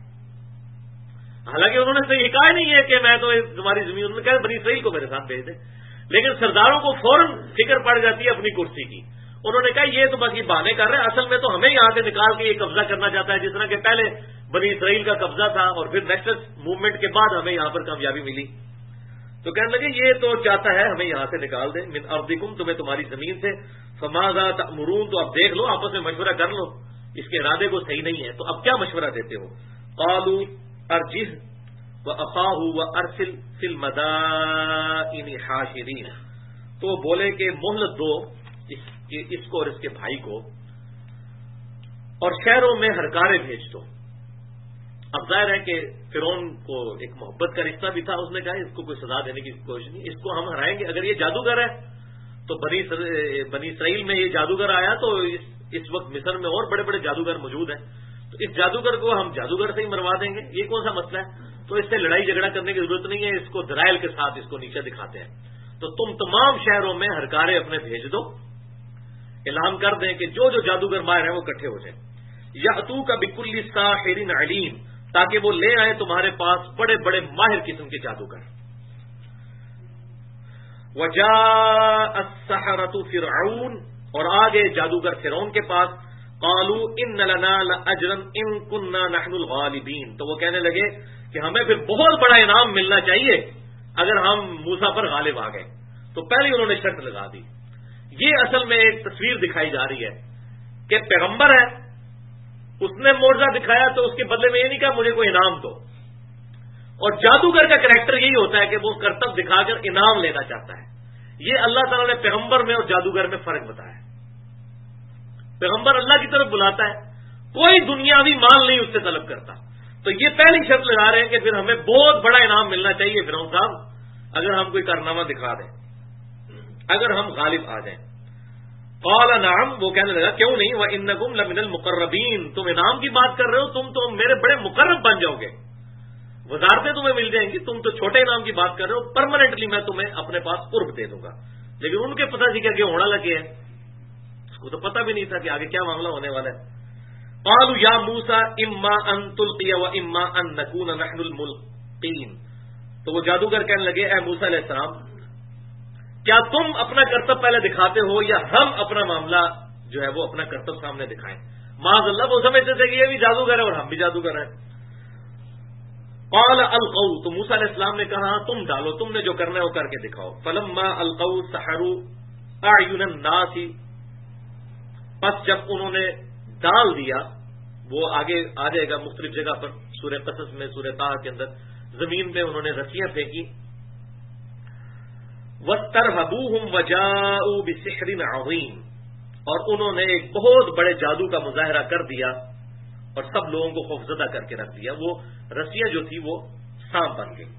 حالانکہ انہوں نے صحیح کہا نہیں ہے کہ میں تو تمہاری زمین، انہوں نے کہا بنی اسرائیل کو میرے ساتھ بھیج دے. لیکن سرداروں کو فوراً فکر پڑ جاتی ہے اپنی کرسی کی. انہوں نے کہا یہ تو بس یہ بہانے کر رہے ہیں، اصل میں تو ہمیں یہاں سے نکال کے یہ قبضہ کرنا چاہتا ہے، جس طرح کہ پہلے بنی اسرائیل کا قبضہ تھا اور پھر نیکسس موومنٹ کے بعد ہمیں یہاں پر کامیابی ملی. تو کہنے لگے یہ تو چاہتا ہے ہمیں یہاں سے نکال دے، من ارضکم، تمہیں تمہاری زمین سے. فماذا تأمرون، تو اب دیکھ لو آپس میں مشورہ کر لو، اس کے ارادے کو صحیح نہیں ہے تو اب کیا مشورہ دیتے ہو. قالوا ارجه واخاه وارسل في المدائن حاشرین، تو بولے کہ مہلت دو اس کو اور اس کے بھائی کو اور شہروں میں ہرکارے بھیج دو. اب ظاہر ہے کہ فرعون کو ایک محبت کا رشتہ بھی تھا، اس نے کہا اس کو کوئی سزا دینے کی کوشش نہیں، اس کو ہم ہرائیں گے. اگر یہ جادوگر ہے تو بنی اسرائیل میں یہ جادوگر آیا تو اس وقت مصر میں اور بڑے بڑے جادوگر موجود ہیں، تو اس جادوگر کو ہم جادوگر سے ہی مروا دیں گے، یہ کون سا مسئلہ ہے. تو اس سے لڑائی جھگڑا کرنے کی ضرورت نہیں ہے، اس کو دلائل کے ساتھ اس کو نیچے دکھاتے ہیں. تو تم تمام شہروں میں ہرکارے اپنے بھیج دو، اعلان کر دیں کہ جو جو جادوگر ماہر ہیں وہ اکٹھے ہو جائیں. یاتوک بکل ساحر علیم، تاکہ وہ لے آئے تمہارے پاس بڑے بڑے ماہر قسم کے جادوگر. وجاء السحرة فرعون، اور آگے جادوگر فرعون کے پاس. قالوا ان لنا لاجرا ان كنا نحن الغالبین، تو وہ کہنے لگے کہ ہمیں پھر بہت بڑا انعام ملنا چاہیے اگر ہم موسیٰ پر غالب آ گئے. تو پہلے انہوں نے شرط لگا دی. یہ اصل میں ایک تصویر دکھائی جا رہی ہے کہ پیغمبر ہے، اس نے معجزہ دکھایا تو اس کے بدلے میں یہ نہیں کہا مجھے کوئی انعام دو. اور جادوگر کا کریکٹر یہی ہوتا ہے کہ وہ کرتب دکھا کر انعام لینا چاہتا ہے. یہ اللہ تعالیٰ نے پیغمبر میں اور جادوگر میں فرق بتایا. پیغمبر اللہ کی طرف بلاتا ہے، کوئی دنیاوی مال نہیں اس سے طلب کرتا. تو یہ پہلی شرط لگا رہے ہیں کہ پھر ہمیں بہت بڑا انعام ملنا چاہیے فرعون صاحب اگر ہم کوئی کارنامہ دکھا دیں، اگر ہم غالب آ جائیں. قال نعم، وہ کہنے لگا کیوں نہیں، وانکم لمن المقربین، تم انعام کی بات کر رہے ہو، تم تو میرے بڑے مقرب بن جاؤ گے، وزارتیں تمہیں مل جائیں گی. تم تو چھوٹے انعام کی بات کر رہے ہو، پرماننٹلی میں تمہیں اپنے پاس قرب دے دوں گا. لیکن ان کے پتہ کہ آگے ہونا لگے ہے، اس کو تو پتہ بھی نہیں تھا کہ آگے کیا معاملہ ہونے والا ہے. قالوا یا موسیٰ اما ان تلقی و اما ان نکون نحن الملقین، تو وہ جادوگر کہنے لگے اے موسیٰ علیہ السلام، کیا تم اپنا کرتب پہلے دکھاتے ہو یا ہم اپنا معاملہ جو ہے وہ اپنا کرتب سامنے دکھائیں. معاذ اللہ، وہ سمجھتے تھے کہ یہ بھی جادوگر ہے اور ہم بھی جادوگر ہیں. قال القوا، تو موسیٰ علیہ السلام نے کہا تم ڈالو، تم نے جو کرنا ہے وہ کر کے دکھاؤ. فلما القوا سحروا اعین الناس، پس جب انہوں نے ڈال دیا، وہ آگے آ جائے گا مختلف جگہ پر سورہ قصص میں، سورہ طٰہٰ کے اندر، زمین پہ انہوں نے رسیاں پھینکی. وَاسْتَرْهَبُوهُمْ وَجَاءُوا بِسِحْرٍ عَظِيمٍ، اور انہوں نے ایک بہت بڑے جادو کا مظاہرہ کر دیا اور سب لوگوں کو خوفزدہ کر کے رکھ دیا. وہ رسیاں جو تھی وہ سانپ بن گئی.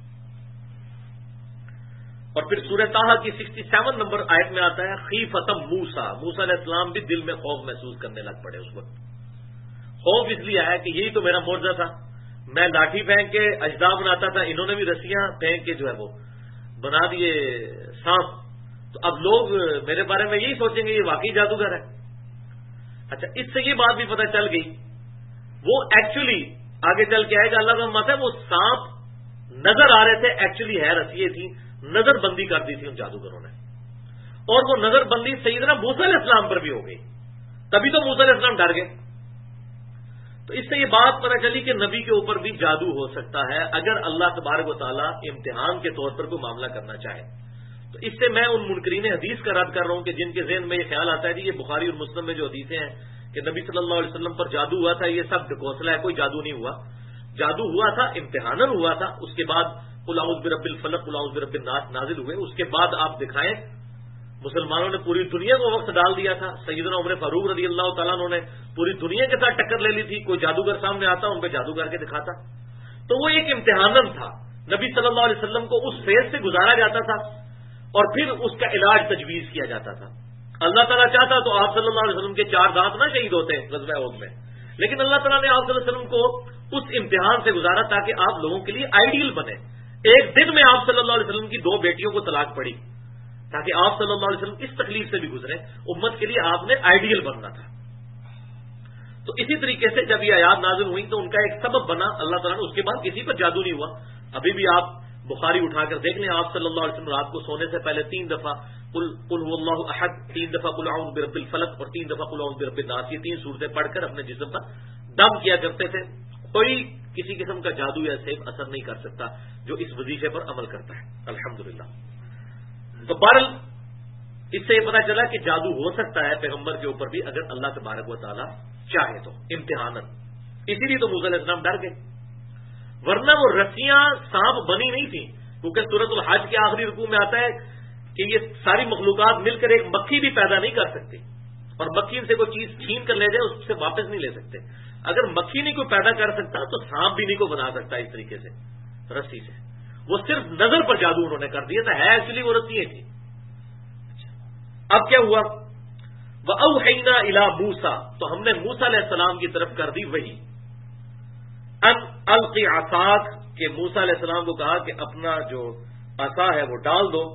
اور پھر سورہ طٰہٰ کی 67 نمبر آیت میں آتا ہے خیفتم موسیٰ، موسیٰ علیہ السلام بھی دل میں خوف محسوس کرنے لگ پڑے. اس وقت خوف اس لیے آیا کہ یہی تو میرا معجزہ تھا، میں لاٹھی پھینک کے اجزا بناتا تھا، انہوں نے بھی رسیاں پھینک کے جو ہے وہ بنا دیے سانپ. تو اب لوگ میرے بارے میں یہی سوچیں گے یہ واقعی جادوگر ہے. اچھا اس سے یہ بات بھی پتہ چل گئی وہ ایکچولی آگے چل کے آئے گا اللہ کا مت ہے وہ سانپ نظر آ رہے تھے ایکچولی ہے رسیے تھی نظر بندی کر دی تھی ان جادوگروں نے اور وہ نظر بندی سیدنا موسیٰ علیہ السلام پر بھی ہو گئی. تبھی تو موسیٰ علیہ السلام ڈر گئے. تو اس سے یہ بات پتہ چلی کہ نبی کے اوپر بھی جادو ہو سکتا ہے اگر اللہ تبارک و تعالیٰ امتحان کے طور پر کوئی معاملہ کرنا چاہے. تو اس سے میں ان منکرین حدیث کا رد کر رہا ہوں کہ جن کے ذہن میں یہ خیال آتا ہے کہ یہ بخاری اور مسلم میں جو حدیثیں ہیں کہ نبی صلی اللہ علیہ وسلم پر جادو ہوا تھا یہ سب ڈھکوسلا ہے کوئی جادو نہیں ہوا. جادو ہوا تھا امتحانن ہوا تھا. اس کے بعد قل اعوذ برب الفلق قل اعوذ برب الناس نازل ہوئے. اس کے بعد آپ دکھائیں مسلمانوں نے پوری دنیا کو وقت ڈال دیا تھا. سیدنا عمر فاروق رضی اللہ تعالیٰ عنہ نے پوری دنیا کے ساتھ ٹکر لے لی تھی. کوئی جادوگر سامنے آتا ان پہ جادو کر کے دکھاتا. تو وہ ایک امتحانن تھا. نبی صلی اللہ علیہ وسلم کو اس فیز سے گزارا جاتا تھا اور پھر اس کا علاج تجویز کیا جاتا تھا. اللہ تعالیٰ چاہتا تو آپ صلی اللہ علیہ وسلم کے 4 دانت نہ شہید ہوتے غزوہ احد میں. لیکن اللہ تعالیٰ نے آپ صلی اللہ علیہ وسلم کو اس امتحان سے گزارا تاکہ آپ لوگوں کے لیے آئیڈیل بنے. ایک دن میں آپ صلی اللہ علیہ وسلم کی 2 بیٹیوں کو طلاق پڑی تاکہ آپ صلی اللہ علیہ وسلم اس تکلیف سے بھی گزرے. امت کے لیے آپ نے آئیڈیل بننا تھا. تو اسی طریقے سے جب یہ آیات نازل ہوئی تو ان کا ایک سبب بنا اللہ تعالیٰ نے. اس کے بعد کسی پر جادو نہیں ہوا. ابھی بھی آپ بخاری اٹھا کر دیکھ لیں آپ صلی اللہ علیہ وسلم رات کو سونے سے پہلے 3 دفعہ قل هو اللہ احد 3 دفعہ قل اعوذ برب الفلق اور 3 دفعہ قل اعوذ برب الناس یہ 3 صورتیں پڑھ کر اپنے جسم پر دم کیا کرتے تھے. کوئی کسی قسم کا جادو یا سیف اثر نہیں کر سکتا جو اس وظیفے پر عمل کرتا ہے الحمدللہ. تو بہرحال اس سے یہ پتا چلا کہ جادو ہو سکتا ہے پیغمبر کے اوپر بھی اگر اللہ تبارک و تعالی چاہے تو امتحانن. اسی لیے تو موسیٰ علیہ السلام ڈر گئے ورنہ وہ رسیاں سانپ بنی نہیں تھیں کیونکہ سورۃ الحج کے آخری رکوع میں آتا ہے کہ یہ ساری مخلوقات مل کر ایک مکھی بھی پیدا نہیں کر سکتی اور مکھی سے کوئی چیز چھین کر لے جائے اس سے واپس نہیں لے سکتے. اگر مکھی نہیں کوئی پیدا کر سکتا تو سانپ بھی نہیں کو بنا سکتا اس طریقے سے رسی سے. وہ صرف نظر پر جادو انہوں نے کر دیا تھا ہے ایکچولی وہ رسیاں تھیں. اب کیا ہوا وَأَوْحَيْنَا إِلَىٰ مُوسَىٰ تو ہم نے موسیٰ علیہ السلام کی طرف کر دی وہی ان القِ عصاک کہ موسیٰ علیہ السلام کو کہا کہ اپنا جو عصا ہے وہ ڈال دو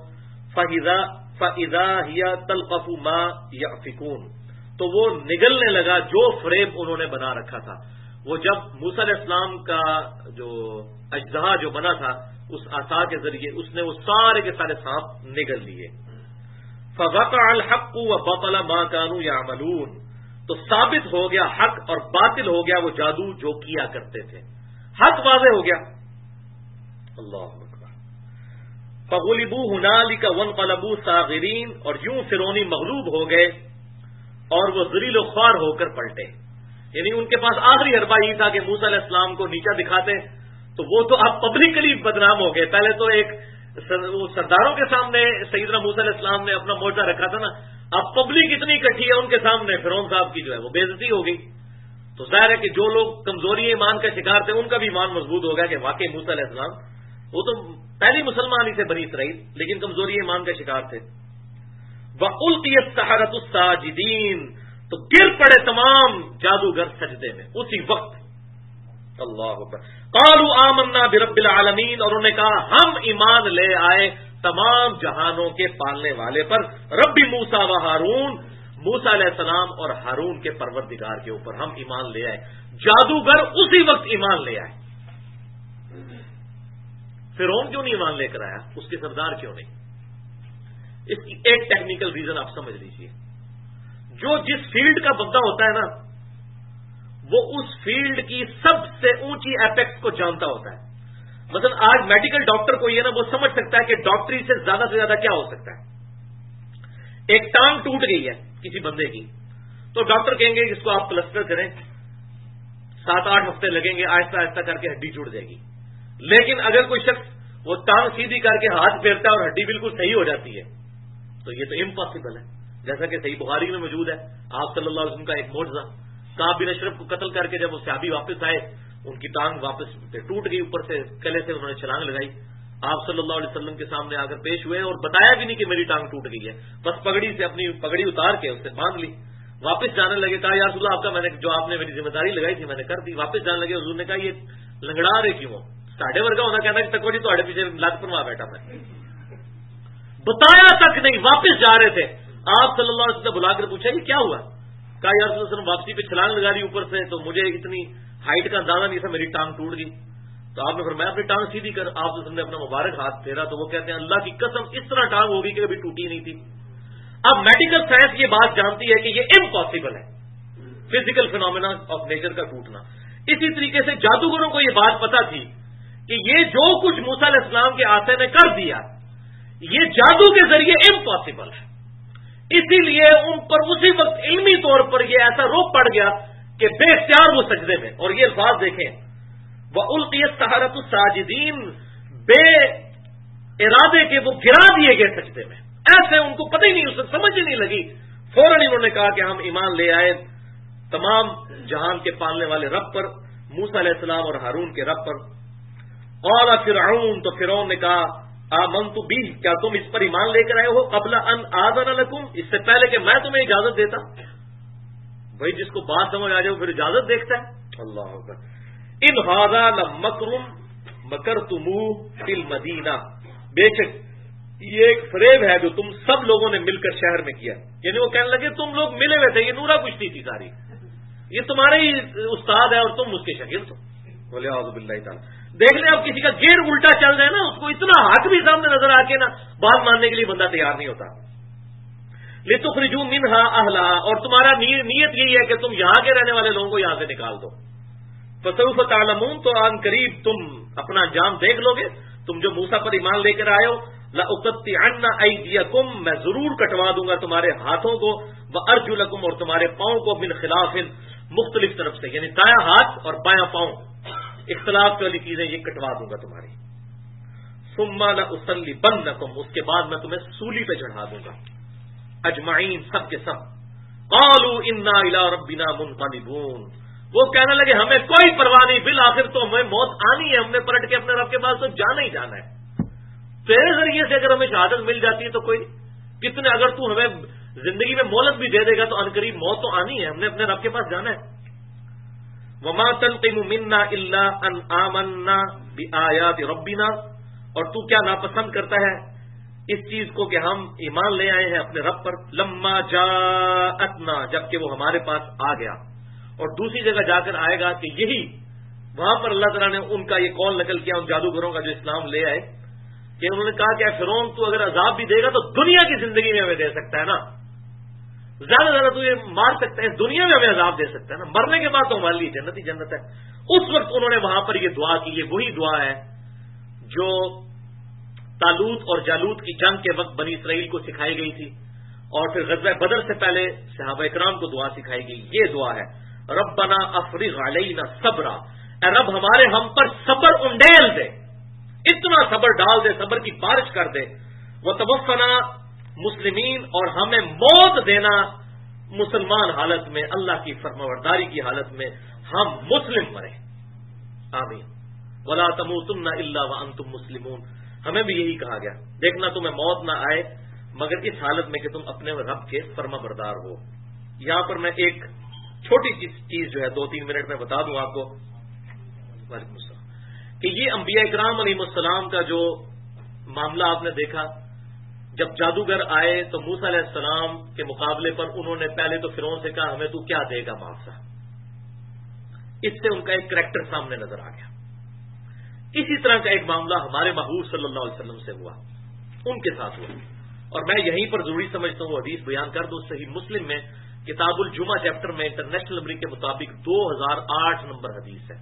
فَإِذَا هِيَ تَلْقَفُ مَا يَأْفِكُونَ تو وہ نگلنے لگا جو فریب انہوں نے بنا رکھا تھا. وہ جب موسیٰ علیہ السلام کا جو اجزا جو بنا تھا اس عصا کے ذریعے اس نے وہ سارے کے سارے سانپ نگل لیے. فَوَقَعَ الْحَقُّ وَبَطَلَ مَا كَانُوا يَعْمَلُونَ تو ثابت ہو گیا حق اور باطل ہو گیا وہ جادو جو کیا کرتے تھے. حق واضح ہو گیا. اللہ اکبر. فَغُلِبُوا هُنَالِكَ وَانقَلَبُوا صَاغِرِينَ اور یوں فرعونی مغلوب ہو گئے اور وہ ذلیل و خوار ہو کر پلٹے. یعنی ان کے پاس آخری حربہ یہ تھا کہ موسیٰ علیہ السلام کو نیچا دکھاتے تو وہ تو اب پبلکلی بدنام ہو گئے. پہلے تو ایک سرداروں کے سامنے سیدنا موسیٰ علیہ السلام نے اپنا موجہ رکھا تھا نا. اب پبلک اتنی اکٹھی ہے ان کے سامنے فرعون صاحب کی جو ہے وہ بے عزتی ہو گئی. تو ظاہر ہے کہ جو لوگ کمزوری ایمان کا شکار تھے ان کا بھی ایمان مضبوط ہو گیا کہ واقعی موسیٰ علیہ السلام وہ تو پہلی مسلمان ہی تھے بنی اسرائیل لیکن کمزوری ایمان کا شکار تھے. وَأُلْقِيَ السَّحَرَةُ السَّاجِدِينَ تو گر پڑے تمام جادوگر سجدے میں اسی وقت. اللہ اکبر. قالوا آمنا برب العالمین اور انہوں نے کہا ہم ایمان لے آئے تمام جہانوں کے پالنے والے پر رب موسیٰ و ہارون موسیٰ علیہ السلام اور ہارون کے پروردگار کے اوپر ہم ایمان لے آئے. جادوگر اسی وقت ایمان لے آئے. فرعون کیوں نہیں ایمان لے کر آیا اس کے سردار کیوں نہیں؟ اس کی ایک ٹیکنیکل ریزن آپ سمجھ لیجئے. جو جس فیلڈ کا بندہ ہوتا ہے نا وہ اس فیلڈ کی سب سے اونچی ایپیکس کو جانتا ہوتا ہے. مثلا آج میڈیکل ڈاکٹر کو یہ نا وہ سمجھ سکتا ہے کہ ڈاکٹری سے زیادہ کیا ہو سکتا ہے. ایک ٹانگ ٹوٹ گئی ہے کسی بندے کی تو ڈاکٹر کہیں گے اس کو آپ پلسٹر کریں 7-8 ہفتے لگیں گے آہستہ آہستہ کر کے ہڈی جڑ جائے گی. لیکن اگر کوئی شخص وہ ٹانگ سیدھی کر کے ہاتھ پھیرتا ہے اور ہڈی بالکل صحیح ہو جاتی ہے تو یہ تو امپاسبل ہے. جیسا کہ صحیح بخاری میں موجود ہے آپ صلی اللہ علیہ وسلم کا ایک معجزہ کعب بن اشرف کو قتل کر کے جب وہ صحابی واپس آئے ان کی ٹانگ واپس ٹوٹ گئی اوپر سے کلے سے انہوں نے چھلانگ لگائی. آپ صلی اللہ علیہ وسلم کے سامنے آ کر پیش ہوئے اور بتایا بھی نہیں کہ میری ٹانگ ٹوٹ گئی ہے. بس پگڑی سے اپنی پگڑی اتار کے اس سے باندھ لی. واپس جانے لگے کہا یا رسول اللہ آپ کا میں نے جو آپ نے میری ذمہ داری لگائی تھی میں نے کر دی. واپس جانے لگے حضور نے کہا یہ لنگڑا رہے کیوں ساڑھے ورگا ہونا کہنا کہ تک جی تو پیچھے لت پنوا بیٹھا میں. بتایا تک نہیں، واپس جا رہے تھے. آپ صلی اللہ علیہ وسلم نے بلا کر پوچھا یہ کیا ہوا؟ کہا یا رسول اللہ صلی اللہ علیہ وسلم واپسی پہ چھلانگ لگا لی اوپر سے، تو مجھے اتنی ہائٹ کا اندازہ نہیں تھا، میری ٹانگ ٹوٹ گئی. تو آپ نے فرمایا اپنی ٹانگ سیدھی کر. آپ صلی اللہ علیہ وسلم نے اپنا مبارک ہاتھ پھیرا تو وہ کہتے ہیں اللہ کی قسم اس طرح ٹانگ ہوگی کہ کبھی ٹوٹی نہیں تھی. اب میڈیکل سائنس یہ بات جانتی ہے کہ یہ امپاسبل ہے، فزیکل فینومینا آف نیچر کا ٹوٹنا. اسی طریقے سے جادوگروں کو یہ بات پتا تھی کہ یہ جو کچھ موسیٰ علیہ السلام کے آتے نے کر دیا یہ جادو کے ذریعے امپاسبل ہے. اسی لیے ان پر اسی وقت علمی طور پر یہ ایسا روپ پڑ گیا کہ بے اختیار وہ سجدے میں. اور یہ الفاظ دیکھیں وہ القی السحرۃ الساجدین، بے ارادے کے وہ گرا دیے گئے سجدے میں. ایسے ان کو پتہ ہی نہیں، اسے سمجھ ہی نہیں لگی. فوراً انہوں نے کہا کہ ہم ایمان لے آئے تمام جہان کے پالنے والے رب پر، موسیٰ علیہ السلام اور ہارون کے رب پر. قال فرعون، تو فرعون نے کہا آمنت بھی، کیا تم اس پر ایمان لے کر آئے ہو قبل ان آذن لکم، اس سے پہلے کہ میں تمہیں اجازت دیتا. بھائی جس کو بات سمجھ آ جائے وہ پھر اجازت دیکھتا ہے. اللہ اکبر. ان ھذا لمکر مکرتموہ فی المدینہ، بے شک یہ ایک فریب ہے جو تم سب لوگوں نے مل کر شہر میں کیا. یعنی وہ کہنے لگے تم لوگ ملے ہوئے تھے، یہ نورا کشتی تھی ساری، یہ تمہارے ہی استاد ہے اور تم اس کے شاگرد ہو. بولے اعوذ باللہ تعالی. دیکھ لیں اب کسی کا گیئر الٹا چل رہا ہے نا، اس کو اتنا حق بھی سامنے نظر آ کے نا بات ماننے کے لیے بندہ تیار نہیں ہوتا. لتخرجوا منها اهلها، اور تمہارا نیت یہی ہے کہ تم یہاں کے رہنے والے لوگوں کو یہاں سے نکال دو. فسوف تعلمون، تو عن قریب تم اپنا انجام دیکھ لو گے. تم جو موسیٰ پر ایمان لے کر آئے ہو، لأقطعن ایدیکم، میں ضرور کٹوا دوں گا تمہارے ہاتھوں کو، وارجلکم، اور تمہارے پاؤں کو، من خلاف، مختلف طرف سے، یعنی دایاں ہاتھ اور بایاں پاؤں اختلاف والی چیزیں یہ کٹوا دوں گا تمہاری. ثم لأصلبنکم، اس کے بعد میں تمہیں سولی پہ چڑھا دوں گا، اجمعین، سب کے سب. قالوا انا الی ربنا منقلبون، وہ کہنے لگے ہمیں کوئی پرواہ نہیں، بالآخر تو ہمیں موت آنی ہے، ہم نے پلٹ کے اپنے رب کے پاس تو جانا ہی جانا ہے. تیرے ذریعے سے اگر ہمیں شہادت مل جاتی ہے تو کوئی کتنے، اگر تو ہمیں زندگی میں مہلت بھی دے دے گا تو عنقریب موت تو آنی ہے، ہم نے اپنے رب کے پاس جانا ہے. وما تنقم منا الا ان آمنا بآیات ربنا، اور تو کیا ناپسند کرتا ہے اس چیز کو کہ ہم ایمان لے آئے ہیں اپنے رب پر. لما جاءتنا، جبکہ وہ ہمارے پاس آ گیا. اور دوسری جگہ جا کر آئے گا کہ یہی وہاں پر اللہ تعالیٰ نے ان کا یہ قول نقل کیا ان جادوگروں کا جو اسلام لے آئے، کہ انہوں نے کہا کہ اے فرعون تو اگر عذاب بھی دے گا تو دنیا کی زندگی میں ہمیں دے سکتا ہے نا، زیادہ زیادہ تو یہ مار سکتا ہے، دنیا میں ہمیں عذاب دے سکتا ہے نا، مرنے کے بعد تو ہمارے لیے جنت ہی جنت ہے. اس وقت انہوں نے وہاں پر یہ دعا کی. یہ وہی دعا ہے جو طالوت اور جالوت کی جنگ کے وقت بنی اسرائیل کو سکھائی گئی تھی، اور پھر غزوہ بدر سے پہلے صحابہ اکرام کو دعا سکھائی گئی. یہ دعا ہے ربنا افرغ علینا صبرا، اے رب ہمارے ہم پر صبر انڈیل دے، اتنا صبر ڈال دے، صبر کی بارش کر دے. وتوفنا مسلمین، اور ہمیں موت دینا مسلمان حالت میں، اللہ کی فرمانبرداری کی حالت میں ہم مسلم مرے. آمین. ولا تموتن الا وانتم مسلمون، ہمیں بھی یہی کہا گیا، دیکھنا تمہیں موت نہ آئے مگر اس حالت میں کہ تم اپنے رب کے فرما بردار ہو. یہاں پر میں ایک چھوٹی چیز جو ہے 2-3 منٹ میں بتا دوں آپ کو. وعلیکم السلام. کہ یہ انبیاء اکرام علیہ السلام کا جو معاملہ آپ نے دیکھا، جب جادوگر آئے تو موسیٰ علیہ السلام کے مقابلے پر انہوں نے پہلے تو فرعون سے کہا ہمیں تو کیا دے گا معاوضہ. اس سے ان کا ایک کریکٹر سامنے نظر آ گیا. اسی طرح کا ایک معاملہ ہمارے محبوب صلی اللہ علیہ وسلم سے ہوا، ان کے ساتھ ہوا. اور میں یہیں پر ضروری سمجھتا ہوں حدیث بیان کر دوں. صحیح مسلم میں کتاب الجمعہ چیپٹر میں انٹرنیشنل نمبر کے مطابق 2008 نمبر حدیث ہے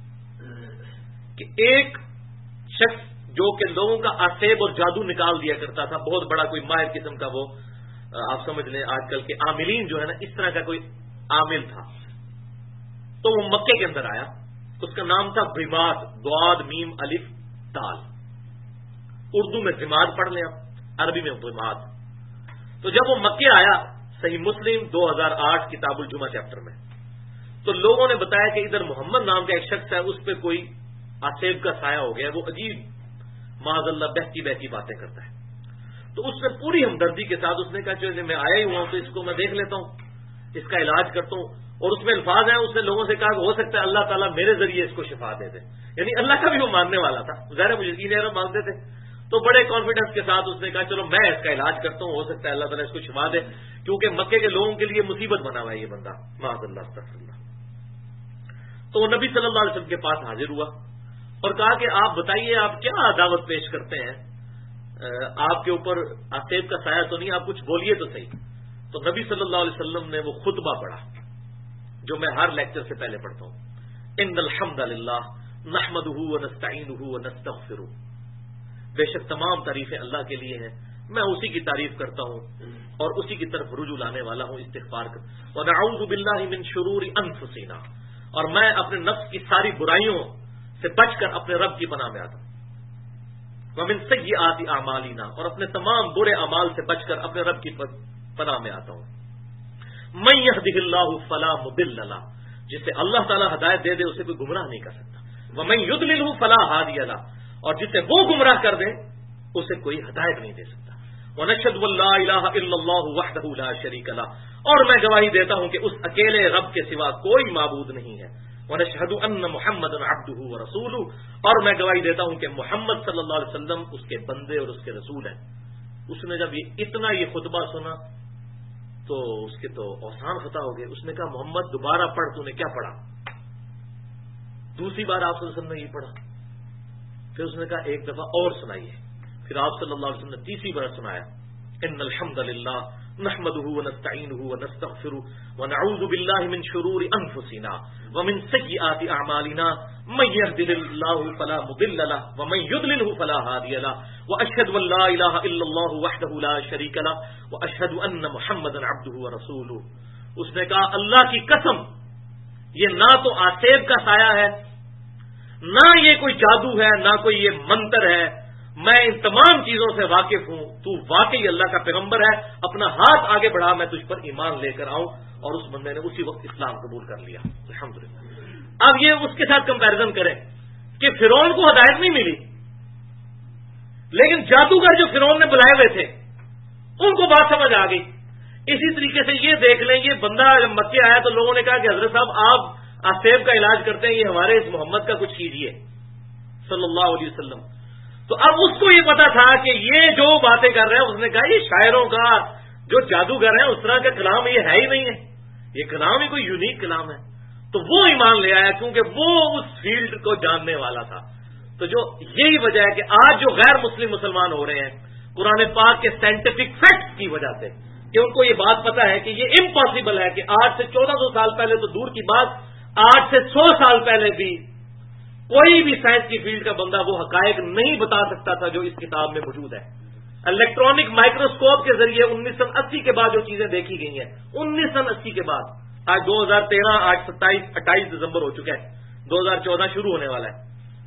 کہ ایک شخص جو کہ لوگوں کا آسیب اور جادو نکال دیا کرتا تھا، بہت بڑا کوئی ماہر قسم کا، وہ آپ سمجھ لیں آج کل کے عاملین جو ہے نا، اس طرح کا کوئی عامل تھا. تو وہ مکے کے اندر آیا، اس کا نام تھا ضماد، ضاد میم الف دال. اردو میں ضماد پڑھ لیں آپ، عربی میں ضماد. تو جب وہ مکے آیا، صحیح مسلم 2008 کتاب الجمعہ چیپٹر میں، تو لوگوں نے بتایا کہ ادھر محمد نام کا ایک شخص ہے، اس پہ کوئی آسیب کا سایہ ہو گیا، وہ عجیب معاذ اللہ بہتی بہتی باتیں کرتا ہے. تو اس نے پوری ہمدردی کے ساتھ اس نے کہا چلو میں آیا ہی ہوا ہوں تو اس کو میں دیکھ لیتا ہوں، اس کا علاج کرتا ہوں. اور اس میں الفاظ ہیں، اس نے لوگوں سے کہا کہ ہو سکتا ہے اللہ تعالیٰ میرے ذریعے اس کو شفا دے دے، یعنی اللہ کا بھی وہ ماننے والا تھا، ظاہر مجھے مانتے تھے. تو تو بڑے کانفیڈنس کے ساتھ اس نے کہا چلو میں اس کا علاج کرتا ہوں، ہو سکتا ہے اللہ تعالیٰ اس کو شفا دے، کیونکہ مکے کے لوگوں کے لیے مصیبت بنا ہوا ہے یہ بندہ، معاذ اللہ استغفر اللہ۔ تو وہ نبی صلی اللہ علیہ وسلم کے پاس حاضر ہوا اور کہا کہ آپ بتائیے آپ کیا دعوت پیش کرتے ہیں، آپ کے اوپر آصیب کا سایہ تو نہیں، آپ کچھ بولیے تو صحیح۔ تو نبی صلی اللہ علیہ وسلم نے وہ خطبہ پڑھا جو میں ہر لیکچر سے پہلے پڑھتا ہوں، ان الحمد للہ نحمدہ ونستعینہ ونستغفرہ، بے شک تمام تعریفیں اللہ کے لیے ہیں، میں اسی کی تعریف کرتا ہوں اور اسی کی طرف رجوع لانے والا ہوں، استغفار کر، ونعوذ باللہ من شرور انفسنا، اور میں اپنے نفس کی ساری برائیوں سے بچ کر اپنے رب کی پناہ میں آتا ہوں، ومن سیئات اعمالنا، اور اپنے تمام برے اعمال سے بچ کر اپنے رب کی پناہ میں آتا ہوں، من یہدہ اللہ فلا مضل لہ، جسے اللہ تعالی ہدایت دے دے اسے کوئی گمراہ نہیں کر سکتا، ومن یضللہ فلا ہادی لہ، اور جسے وہ گمراہ کر دے اسے کوئی ہدایت نہیں دے سکتا، ونشهد ان لا الہ الا اللہ وحدہ لا شریک لہ، اور میں گواہی دیتا ہوں کہ اس اکیلے رب کے سوا کوئی معبود نہیں ہے، ونشهد ان محمدا عبدہ ورسولہ، اور میں گواہی دیتا ہوں کہ محمد صلی اللہ علیہ وسلم اس کے بندے اور اس کے رسول ہیں۔ اس نے جب اتنا یہ خطبہ سنا تو اس کے تو اوسان خطا ہو گئے، اس نے کہا محمد دوبارہ پڑھ، تو نے کیا پڑھا؟ دوسری بار آپ صلی اللہ علیہ وسلم نے یہ پڑھا، پھر اس نے کہا ایک دفعہ اور سنائیے، پھر آپ صلی اللہ علیہ وسلم نے تیسری بار سنایا، ان الحمد للہ نحمده ونستعینه ونستغفره ونعوذ باللہ من شرور انفسنا ومن سیئات اعمالنا من يهده الله فلا مضل له ومن يضلل فلا هادي له واشهد ان لا اله الا الله وحده لا شريك له واشهد ان محمدا عبده ورسوله۔ اس نے کہا اللہ کی قسم یہ نہ تو آصیب کا سایہ ہے، نہ یہ کوئی جادو ہے، نہ کوئی یہ منتر ہے، میں ان تمام چیزوں سے واقف ہوں، تو واقعی اللہ کا پیغمبر ہے، اپنا ہاتھ آگے بڑھا میں تجھ پر ایمان لے کر آؤں، اور اس بندے نے اسی وقت اسلام قبول کر لیا الحمدللہ۔ اب یہ اس کے ساتھ کمپیرزن کریں کہ فرعون کو ہدایت نہیں ملی، لیکن جادوگر جو فرعون نے بلائے ہوئے تھے ان کو بات سمجھ آ گئی۔ اسی طریقے سے یہ دیکھ لیں، یہ بندہ جب مکے آیا تو لوگوں نے کہا کہ حضرت صاحب آپ آصیب کا علاج کرتے ہیں، یہ ہمارے اس محمد کا کچھ کیجیے صلی اللہ علیہ وسلم۔ تو اب اس کو یہ پتا تھا کہ یہ جو باتیں کر رہے ہیں، اس نے کہا یہ شاعروں کا جو جادوگر ہیں اس طرح کا کلام یہ ہے ہی نہیں ہے، یہ کلام ہی کوئی یونیک کلام ہے، تو وہ ایمان لے آیا کیونکہ وہ اس فیلڈ کو جاننے والا تھا۔ تو جو یہی وجہ ہے کہ آج جو غیر مسلم مسلمان ہو رہے ہیں قرآن پاک کے سائنٹیفک فیکٹس کی وجہ سے، کہ ان کو یہ بات پتا ہے کہ یہ امپاسبل ہے، کہ آج سے 1400 سال پہلے تو دور کی بات، آج سے 100 سال پہلے بھی کوئی بھی سائنس کی فیلڈ کا بندہ وہ حقائق نہیں بتا سکتا تھا جو اس کتاب میں موجود ہے۔ الیکٹرانک مائکروسکوپ کے ذریعے 1980 کے بعد جو چیزیں دیکھی گئی ہیں، 1980 کے بعد، آج 2013، آج 28 دسمبر ہو چکا ہے، 2014 شروع ہونے والا ہے۔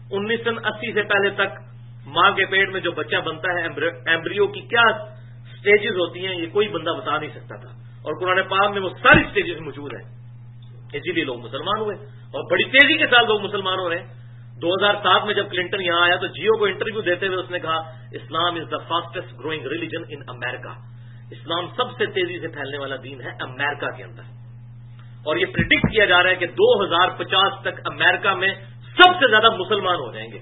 1980 سے پہلے تک ماں کے پیٹ میں جو بچہ بنتا ہے، ایمبریو کی کیا سٹیجز ہوتی ہیں یہ کوئی بندہ بتا نہیں سکتا تھا، اور قرآن پاک میں وہ ساری سٹیجز موجود ہیں، اسی لیے لوگ مسلمان ہوئے اور بڑی تیزی کے ساتھ لوگ مسلمان ہو رہے ہیں۔ 2007 میں جب کلنٹن یہاں آیا تو جیو کو انٹرویو دیتے ہوئے اس نے کہا Islam is the fastest growing religion in America, Islam سب سے تیزی سے پھیلنے والا دین ہے امریکہ کے اندر، اور یہ پریڈکٹ کیا جا رہا ہے کہ 2050 تک امریکہ میں سب سے زیادہ مسلمان ہو جائیں گے،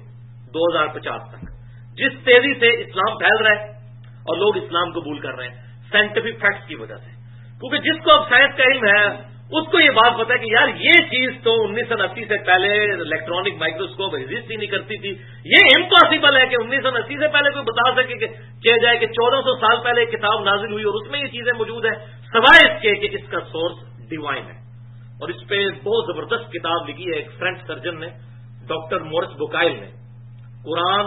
2050 تک، جس تیزی سے اسلام پھیل رہا ہے اور لوگ اسلام قبول کر رہے ہیں سائنٹیفک فیکٹس کی وجہ سے، کیونکہ جس کو اب سائنس کا علم ہے اس کو یہ بات پتا ہے کہ یار یہ چیز تو 1980 سے پہلے الیکٹرانک مائکروسکوپ ایگزسٹ ہی نہیں کرتی تھی، یہ امپاسبل ہے کہ 1980 سے پہلے کوئی بتا سکے کہ کیا جائے کہ 1400 سال پہلے ایک کتاب نازل ہوئی اور اس میں یہ چیزیں موجود ہیں، سوائے اس کے کہ اس کا سورس ڈیوائن ہے۔ اور اس پہ بہت زبردست کتاب لکھی ہے ایک فرینچ سرجن نے، ڈاکٹر مورس بوکائل نے، قرآن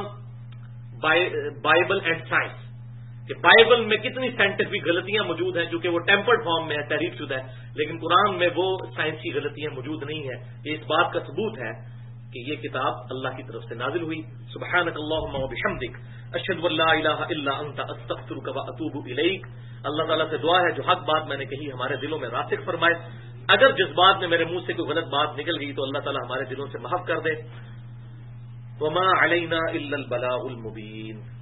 بائبل اینڈ سائنس، کہ بائبل میں کتنی سائنٹیفک غلطیاں موجود ہیں جو کہ وہ ٹیمپرڈ فارم میں ہے، تحریف شدہ ہے، لیکن قرآن میں وہ سائنسی غلطیاں موجود نہیں ہیں۔ یہ اس بات کا ثبوت ہے کہ یہ کتاب اللہ کی طرف سے نازل ہوئی۔ سبحانک اللہم و بحمدک اشہد ان لا الہ الا انت استغفرک و اتوب الیک۔ اللہ تعالیٰ سے دعا ہے جو حق بات میں نے کہی ہمارے دلوں میں راسخ فرمائے، اگر جس بات میں میرے منہ سے کوئی غلط بات نکل گئی تو اللہ تعالیٰ ہمارے دلوں سے محف کر دے۔ وما علینا الا البلاغ المبین۔